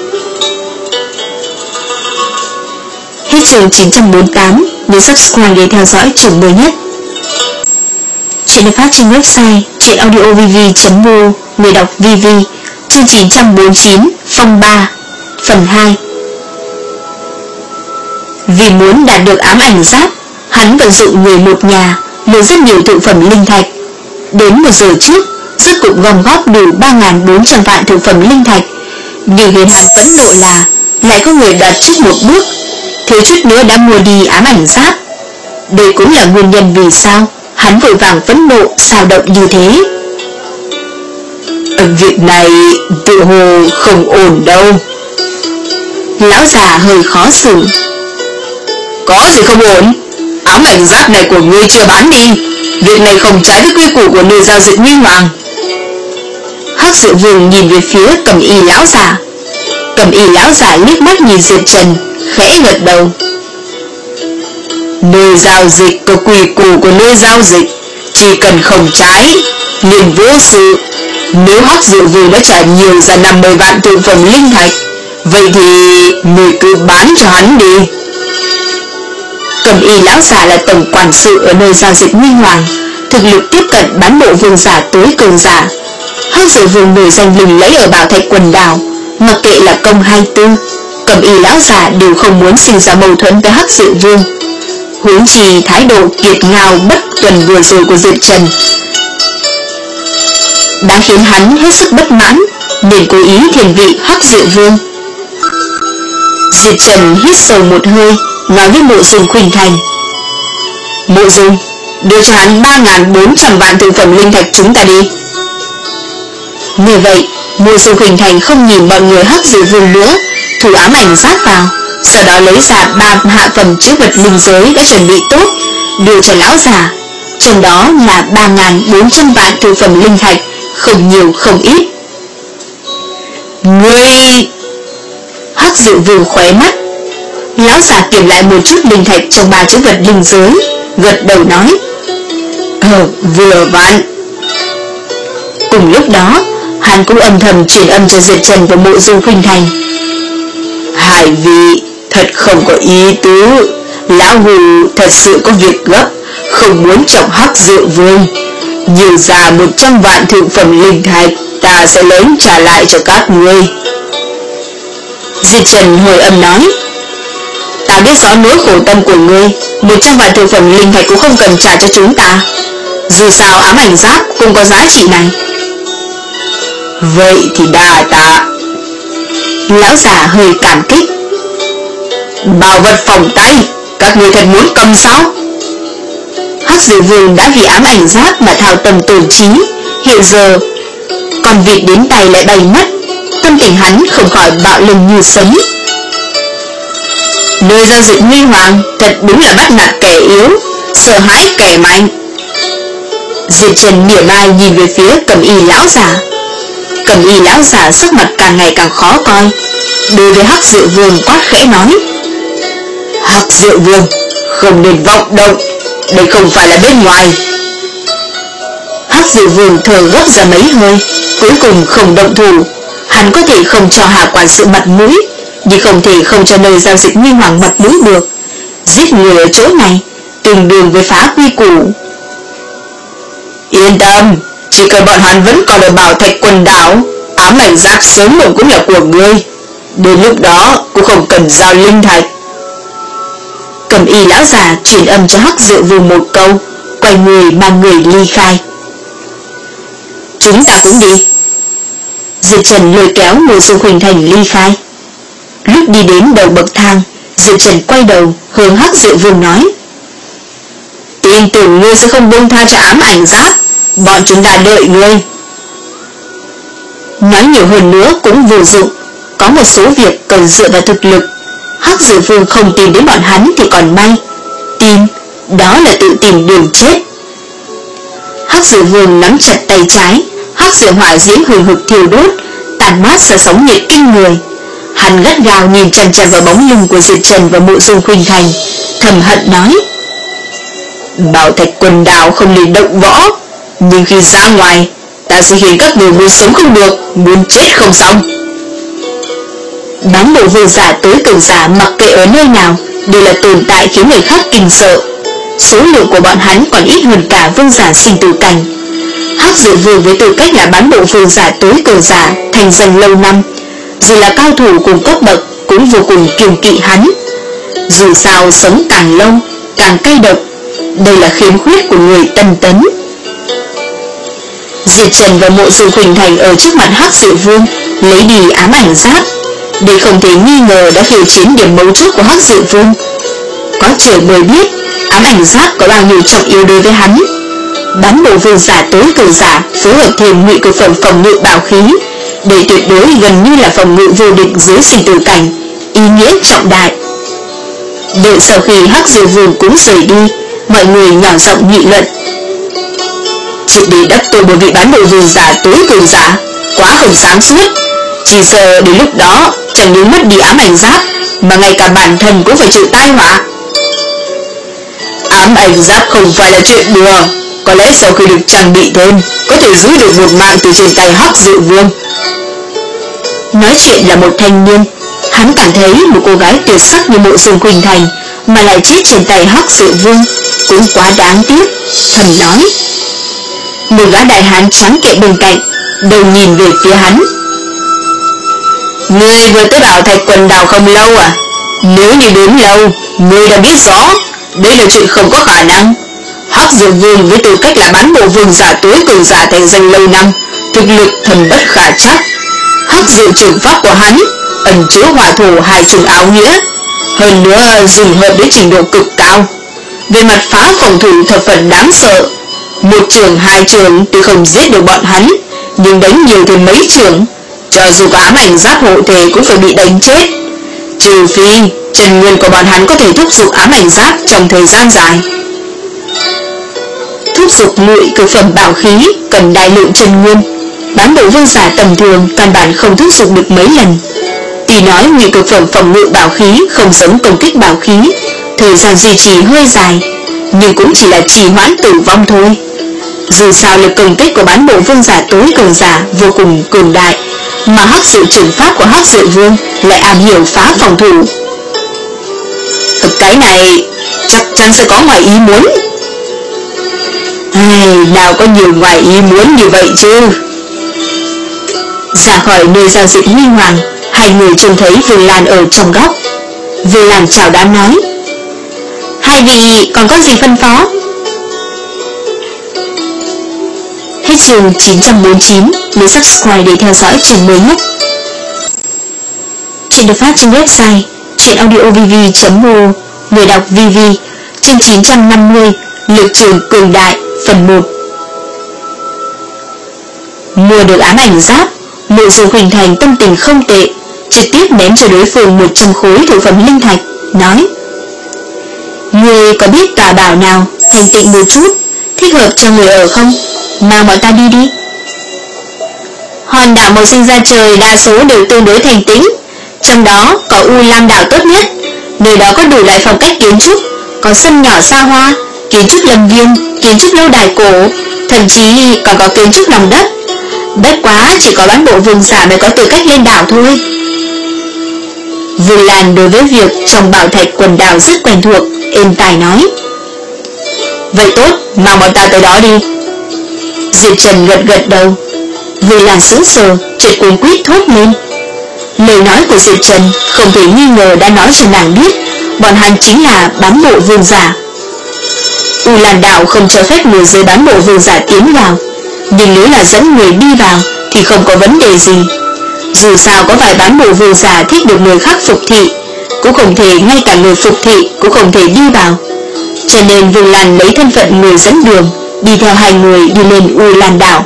Hết chương chín trăm bốn mươi tám, nhớ subscribe để theo dõi chương mới nhất. Chuyện được phát trên website chuyenaudiovv chấm mo, người đọc vê vê. Chương chín trăm bốn mươi chín, Phong ba, phần hai. Vì muốn đạt được ám ảnh giáp, hắn vận dụng người một nhà, mua rất nhiều thực phẩm linh thạch. Đến một giờ trước, rốt cục gom góp đủ ba nghìn bốn trăm vạn thực phẩm linh thạch. Điều khiến hắn phẫn nộ là lại có người đoạt trước một bước, thiếu chút nữa đã mua đi ám ảnh giáp. Đây cũng là nguyên nhân vì sao hắn vội vàng phẫn nộ xào động như thế. Việc này tự hồ không ổn đâu. Lão già hơi khó xử. Có gì không ổn? Ám ảnh giáp này của ngươi chưa bán đi, việc này không trái với quy củ của nơi giao dịch nguy hoàng. Hắc Diệu Vương nhìn về phía Cẩm Y lão già. Cẩm Y lão già liếc mắt nhìn Diệp Trần, khẽ gật đầu. Nơi giao dịch có quy củ của nơi giao dịch, chỉ cần không trái liền vô sự. Nếu Hắc Diệu Vương đã trả nhiều ra năm mươi vạn thực phẩm linh thạch, vậy thì người cứ bán cho hắn đi. Cẩm Y lão già là tổng quản sự ở nơi giao dịch nguy hoàng, thực lực tiếp cận bán bộ vương giả tối cường giả. Hắc Dự Vương nổi danh lừng lẫy ở Bảo Thạch quần đảo, mặc kệ là công hay tư, Cẩm Y lão già đều không muốn sinh ra mâu thuẫn với Hắc Dự Vương. Huống chi thái độ kiệt ngạo bất tuần vừa rồi của Diệp Trần đã khiến hắn hết sức bất mãn, nên cố ý thiền vị Hắc Dự Vương. Diệp Trần hít sâu một hơi, nói với Mộ Dung Khuynh Thành: Mộ Dung, đưa cho hắn ba nghìn bốn trăm vạn thượng phẩm linh thạch chúng ta đi. Như vậy, Mộ Dung Khuynh Thành không nhìn mọi người Hắc Dự Vương nữa, thủ ám ảnh giáp vào, sau đó lấy ra ba hạ phẩm chữ vật linh giới đã chuẩn bị tốt, đưa cho lão già, trong đó là ba nghìn bốn trăm vạn thượng phẩm linh thạch, không nhiều không ít. Ngươi... Hắc Dự Vương khóe mắt. Lão già kiểm lại một chút linh thạch trong ba chữ vật linh giới, gật đầu nói: Ờ, vừa vặn. Cùng lúc đó, hắn cũng âm thầm truyền âm cho Diệp Trần và Mộ Dung Khuynh Thành: Hai vị thật không có ý tứ, lão hù thật sự có việc gấp, không muốn chọc Hắc Dự Vương. Nhiều ra một trăm vạn thượng phẩm linh thạch, ta sẽ lấy trả lại cho các ngươi. Diệp Trần hồi âm nói: Ta biết rõ nỗi khổ tâm của ngươi, một trăm vạn thượng phẩm linh thạch cũng không cần trả cho chúng ta. Dù sao ám ảnh giáp cũng có giá trị này. Vậy thì đa tạ. Lão già hơi cảm kích. Bảo vật phòng tay, các ngươi thật muốn cầm sao? Hắc Dự Vương đã vì ám ảnh giáp mà thao tâm tổn trí, hiện giờ còn vịt đến tay lại bay mất, tâm tình hắn không khỏi bạo lên như sấm. Nơi giao dịch huy hoàng thật đúng là bắt nạt kẻ yếu, sợ hãi kẻ mạnh. Diệp Trần mỉa mai nhìn về phía Cẩm Y lão già. Cẩm Y lão già sắc mặt càng ngày càng khó coi, đối với Hắc Dự Vương quát khẽ nói: Hắc Dự Vương, không nên vọng động, đây không phải là bên ngoài. Hắc Dự Vương thở gấp ra mấy hơi, cuối cùng không động thủ. Hắn có thể không cho Hà quản sự mặt mũi, nhưng không thể không cho nơi giao dịch huy hoàng mặt mũi được. Giết người ở chỗ này tương đương với phá quy củ. Yên tâm, chỉ cần bọn hắn vẫn còn ở Bảo Thạch quần đảo, ám ảnh giáp sớm muộn cũng là của ngươi. Đến lúc đó cũng không cần giao linh thạch. Cẩm Y lão già truyền âm cho Hắc Dự Vương một câu, quay người mang người ly khai. Chúng ta cũng đi. Diệp Trần lôi kéo Mộ Dung Khuynh Thành ly khai. Lúc đi đến đầu bậc thang, Diệp Trần quay đầu hướng Hắc Dự Vương nói: Tin tưởng ngươi sẽ không buông tha cho ám ảnh giáp, bọn chúng ta đợi ngươi. Nói nhiều hơn nữa cũng vô dụng, có một số việc cần dựa vào thực lực. Hắc Dự Vương không tìm đến bọn hắn thì còn may, tìm, đó là tự tìm đường chết. Hắc Dự Vương nắm chặt tay trái, hắc dự hỏa diễm hừng hực thiêu đốt, tàn mát ra sóng nhiệt kinh người. Hắn gắt gao nhìn chằm chằm vào bóng lưng của Diệp Trần và Mộ Dung Khuynh Thành, thầm hận nói: Bảo Thạch quần đảo không nên động võ, nhưng khi ra ngoài, ta sẽ khiến các người muốn sống không được, muốn chết không xong. Bán bộ vương giả tới cường giả mặc kệ ở nơi nào đều là tồn tại khiến người khác kinh sợ. Số lượng của bọn hắn còn ít hơn cả vương giả sinh tử cảnh. Hắc Dự Vương với tư cách là bán bộ vương giả tối cường giả thành danh lâu năm, dù là cao thủ cùng cấp bậc cũng vô cùng kiêng kỵ hắn. Dù sao sống càng lâu càng cay độc, đây là khiếm khuyết của người Tân Tấn. Diệp Trần và Mộ Dung Khuynh Thành ở trước mặt Hắc Dự Vương lấy đi ám ảnh giáp, đây không thể nghi ngờ đã khiêu chiến điểm mấu chốt của Hắc Dự Vương. Có trời mới biết ám ảnh giáp có bao nhiêu trọng yếu đối với hắn. Bán bộ vương giả tối cường giả phối hợp thêm ngụy cực phẩm phòng ngự bảo khí, để tuyệt đối gần như là phòng ngự vô địch dưới sinh tử cảnh, ý nghĩa trọng đại. Đợi sau khi Hắc Dự Vương cũng rời đi, mọi người nhỏ giọng nghị luận: Chỉ để đắc tội một vị bán bộ vương giả tối cường giả, quá không sáng suốt. Chỉ sợ đến lúc đó chẳng những mất đi ám ảnh giáp, mà ngay cả bản thân cũng phải chịu tai họa. Ám ảnh giáp không phải là chuyện đùa, có lẽ sau khi được trang bị thêm, có thể giữ được một mạng từ trên tay Hắc Dự Vương. Nói chuyện là một thanh niên, hắn cảm thấy một cô gái tuyệt sắc như Mộ Dung Khuynh Thành mà lại chết trên tay Hắc Dự Vương cũng quá đáng tiếc, thầm nói: Một gã đại hán trắng kiện bên cạnh, đầu nhìn về phía hắn. Ngươi vừa tới Bảo Thạch Quần Đảo không lâu à? Nếu như đến lâu, ngươi đã biết rõ, đây là chuyện không có khả năng. Hắc Diệu Vương với tư cách là bán bộ vương giả tối cường giả thành danh lâu năm, thực lực thần bất khả trắc. Hắc Diệu trường pháp của hắn ẩn chứa hỏa thổ hai trùng áo nghĩa, hơn nữa dùng hợp đến trình độ cực cao. Về mặt phá phòng thủ thập phần đáng sợ, một trường hai trường tuy không giết được bọn hắn, nhưng đánh nhiều thì mấy trường, cho dù có ám ảnh giáp hộ thể cũng phải bị đánh chết. Trừ phi chân nguyên của bọn hắn có thể thúc giục ám ảnh giáp trong thời gian dài. Thúc giục lụi cực phẩm bảo khí cần đại lượng chân nguyên, bán bộ vương giả tầm thường căn bản không thúc giục được mấy lần. Tuy nói ngụy cực phẩm phòng ngự bảo khí không giống công kích bảo khí, thời gian duy trì hơi dài, nhưng cũng chỉ là trì hoãn tử vong thôi. Dù sao lực công kích của bán bộ vương giả tối cường giả vô cùng cường đại, mà Hắc Diệu trường pháp của Hắc Diệu Vương lại am hiểu phá phòng thủ. Cái này chắc chắn sẽ có ngoài ý muốn. Ai, nào có nhiều ngoài ý muốn như vậy chứ. Ra khỏi nơi giao dịch Huy Hoàng, hai người trông thấy Vương Lan ở trong góc. Vương Lan chào đón nói: hai vị còn có gì phân phó? Hết chương chín trăm bốn mươi chín. Nhớ subscribe để theo dõi chương mới nhất. Chuyện được phát trên website truyện audio v v chấm m o. Người đọc vê vê. Chương chín trăm năm mươi. Lực trường cường đại phần một. Mua được ám ảnh giáp, Mộ Dung Khuynh Thành tâm tình không tệ, trực tiếp ném cho đối phương một trăm khối thổ phẩm linh thạch, nói: người có biết tòa bảo nào thành tịnh một chút, thích hợp cho người ở không? Mang bọn ta đi đi. Hòn đảo màu xanh da trời đa số đều tương đối thành tĩnh, trong đó có U Lam đảo tốt nhất. Nơi đó có đủ loại phong cách kiến trúc, có sân nhỏ xa hoa, kiến trúc lâm viên, kiến trúc lâu đài cổ, thậm chí còn có kiến trúc lòng đất. Bất quá chỉ có bán bộ vương giả mới có tư cách lên đảo thôi. Vương Lan đối với việc trong Bảo Thạch Quần Đảo rất quen thuộc, êm tai nói: vậy tốt, mang bọn ta tới đó đi. Diệp Trần gật gật đầu. Vương Lan sững sờ, chợt cuống quýt thốt lên. Lời nói của Diệp Trần không thể nghi ngờ đã nói cho nàng biết bọn hắn chính là bán bộ vương giả. U Lan đảo không cho phép người dưới bán bộ vương giả tiến vào, nhưng nếu là dẫn người đi vào thì không có vấn đề gì. Dù sao có vài bán bộ vương giả thích được người khác phục thị, cũng không thể ngay cả người phục thị cũng không thể đi vào. Cho nên Vương Lan lấy thân phận người dẫn đường, đi theo hai người đi lên U Lan đảo.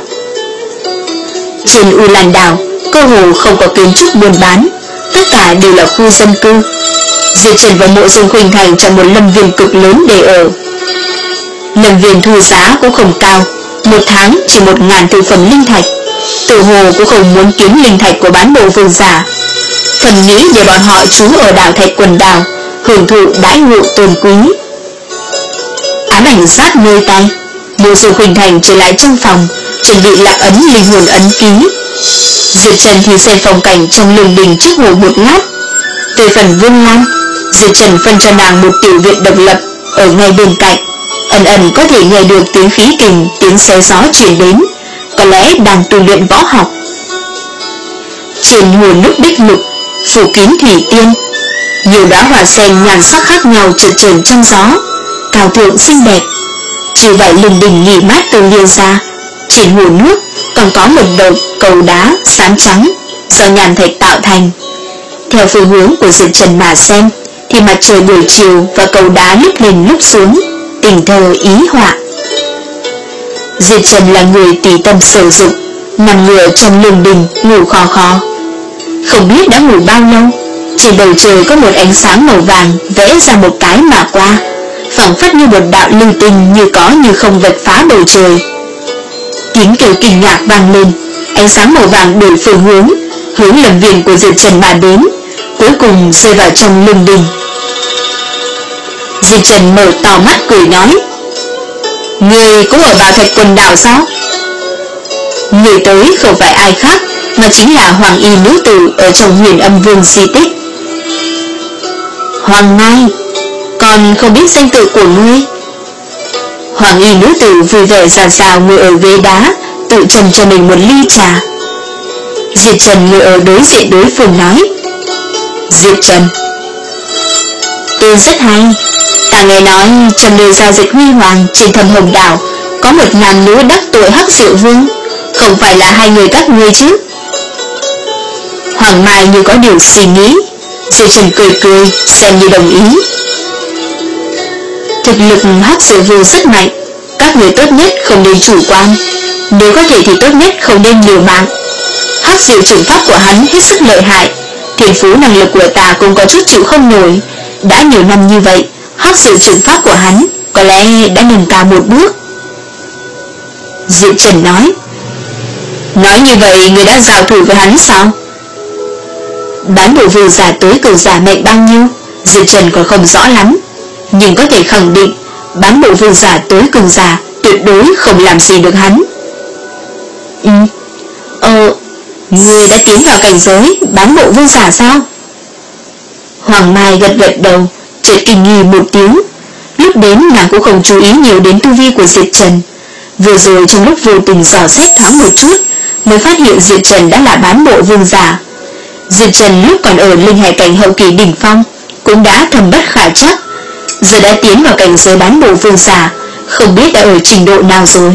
Trên U Lan đảo cơ hồ không có kiến trúc buôn bán, tất cả đều là khu dân cư. Diệp Trần và Mộ Dung Khuynh Thành trong một lâm viên cực lớn để ở. Lâm viên thu giá cũng không cao, một tháng chỉ một ngàn thổ phẩm linh thạch. Tự hồ cũng không muốn kiếm linh thạch của bán bộ vương giả, phần nghĩ để bọn họ trú ở đảo Thạch Quần Đảo, hưởng thụ đãi ngộ tôn quý. Ám ảnh giáp nơi tay, Mộ Dung Khuynh Thành trở lại trong phòng, chuẩn bị lạc ấn linh hồn ấn ký. Diệp Trần thì xem phong cảnh trong lương đình trước hồ một lát. Về phần Vương Lan, Diệp Trần phân cho nàng một tiểu viện độc lập ở ngay bên cạnh, ẩn ẩn có thể nghe được tiếng khí kình, tiếng xé gió truyền đến, có lẽ đang tu luyện võ học. Trên hồ nước bích lục, phủ kín thủy tiên, nhiều đóa hoa sen nhan sắc khác nhau chợt chờn trong gió, cao thượng xinh đẹp. Chiều vậy lừng đình nghỉ mát từ liêu ra. Trên hồ nước còn có một đầu cầu đá xám trắng do nhàn thạch tạo thành. Theo phương hướng của Diệp Trần mà xem thì mặt trời buổi chiều và cầu đá lúc lên lúc xuống, tình thơ ý họa. Diệp Trần là người tỉ tâm sử dụng, nằm ngửa trong lương đình ngủ khò khò. Không biết đã ngủ bao lâu, trên bầu trời có một ánh sáng màu vàng vẽ ra một cái mà qua, phảng phất như một đạo lưu tinh như có như không vạch phá bầu trời. Tiếng kêu kinh ngạc vang lên, ánh sáng màu vàng đổi phương hướng, hướng lâm viên của Diệp Trần mà đến, cuối cùng rơi vào trong lương đình. Diệp Trần mở to mắt cười nói: người cũng ở Bảo Thạch Quần Đảo sao? Người tới không phải ai khác mà chính là Hoàng Y nữ tử ở trong Huyền Âm Vương di tích. Hoàng Ngai, còn không biết danh tự của ngươi? Hoàng y nữ tử vui vẻ rào rào ngồi ở ghế đá, tự châm cho mình một ly trà. Diệp Trần ngồi ở đối diện đối phương nói: Diệp Trần, tên rất hay. Ta nghe nói trong đời giao dịch huy hoàng trên Thâm Hồng Đảo có một nam nữ đắc tội Hắc Diệu Vương, không phải là hai người các ngươi chứ? Hoàng Mai như có điều suy nghĩ. Diệp Trần cười cười, xem như đồng ý. Thực lực Hắc Diệu Vương rất mạnh, các người tốt nhất không nên chủ quan, nếu có thể thì tốt nhất không nên liều mạng. Hắc Diệu trừng pháp của hắn hết sức lợi hại, thiên phú năng lực của ta cũng có chút chịu không nổi. Đã nhiều năm như vậy, Hắc Diệu trừng pháp của hắn có lẽ đã nâng cao một bước. Diệp Trần nói: Nói như vậy người đã giao thủ với hắn sao? Bán bộ vương giả tối cường giả mạnh bao nhiêu Diệp Trần còn không rõ lắm, nhưng có thể khẳng định bán bộ vương giả tối cường giả tuyệt đối không làm gì được hắn. Ừ, ờ, ngươi đã tiến vào cảnh giới bán bộ vương giả sao? Hoàng Mai gật gật đầu, chợt kinh nghi một tiếng. Lúc đến nàng cũng không chú ý nhiều đến tu vi của Diệp Trần. Vừa rồi trong lúc vô tình dò xét thoáng một chút, mới phát hiện Diệp Trần đã là bán bộ vương giả. Diệp Trần lúc còn ở linh hải cảnh hậu kỳ đỉnh phong cũng đã thầm bất khả chắc, giờ đã tiến vào cảnh giới bán bộ vương giả, không biết đã ở trình độ nào rồi.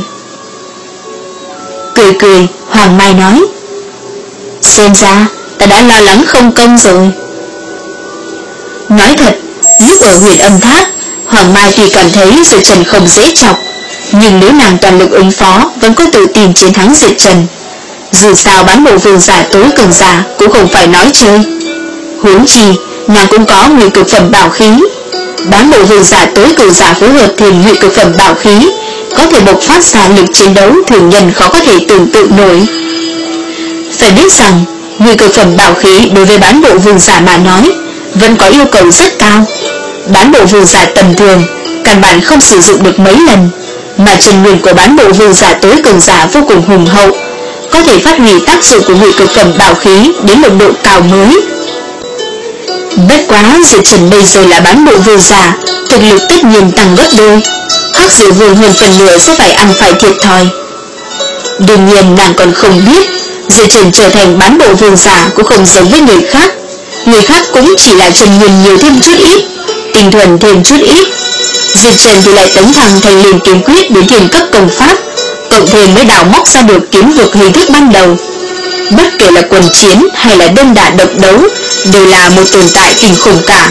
Cười cười, Hoàng Mai nói: Xem ra ta đã lo lắng không công rồi. Nói thật, lúc ở Huyền Âm Tháp, Hoàng Mai tuy cảm thấy Diệp Trần không dễ chọc, nhưng nếu nàng toàn lực ứng phó vẫn có tự tin chiến thắng Diệp Trần. Dù sao bán bộ vương giả tối cường giả cũng không phải nói chơi. Huống chi nàng cũng có ngụy cực phẩm bảo khí. Bán bộ vương giả tối cường giả phối hợp thêm ngụy cực phẩm bảo khí, có thể bộc phát ra lực chiến đấu thường nhân khó có thể tưởng tượng nổi. Phải biết rằng ngụy cực phẩm bảo khí đối với bán bộ vương giả mà nói vẫn có yêu cầu rất cao. Bán bộ vương giả tầm thường căn bản không sử dụng được mấy lần, mà chân nguyên của bán bộ vương giả tối cường giả vô cùng hùng hậu, có thể phát huy tác dụng của ngụy cực phẩm bảo khí đến một độ cao mới. Bất quá Diệp Trần bây giờ là bán bộ vương giả, thực lực tất nhiên tăng gấp đôi, Hắc Diệu Vương hơn phần nửa sẽ phải ăn phải thiệt thòi. Đương nhiên nàng còn không biết Diệp Trần trở thành bán bộ vương giả cũng không giống với người khác. Người khác cũng chỉ là chân nguyên nhiều thêm chút ít, tinh thuần thêm chút ít. Diệp Trần thì lại tấn thăng thành liền kiếm quyết đến thiên cấp công pháp, cộng thêm mới đào móc ra được kiếm vực hình thức ban đầu. Bất kể là quần chiến hay là đơn đả độc đấu, đều là một tồn tại kinh khủng cả.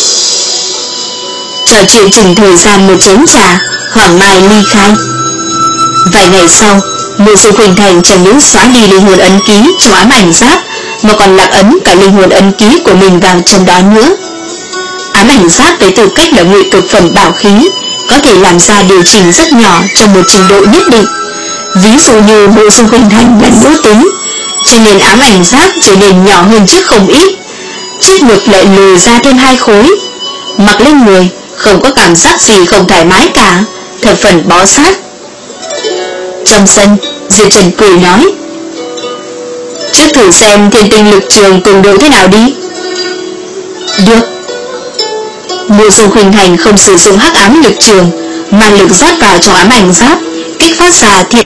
Trò chuyện chừng thời gian một chén trà, Hoàng Mai ly khai. Vài ngày sau, Mộ Dung Khuynh Thành chẳng những xóa đi linh hồn ấn ký trong ám ảnh giáp, mà còn lạc ấn cả linh hồn ấn ký của mình vào trong đó nữa. Ám ảnh giáp với tư cách là ngụy cực phẩm bảo khí, có thể làm ra điều chỉnh rất nhỏ trong một trình độ nhất định. Ví dụ như Mộ Dung Khuynh Thành là nữ tính, cho nên ám ảnh giáp trở nên nhỏ hơn trước không ít. Chiếc ngực lại lùi ra thêm hai khối, mặc lên người không có cảm giác gì không thoải mái cả, thập phần bó sát. Trong sân, Diệp Trần cười nói: Trước thử xem thiên tinh lực trường cường độ thế nào đi. Được. Mộ Dung Khuynh Thành không sử dụng hắc ám lực trường, mà lực rót vào trong ám ảnh giáp, kích phát ra thiên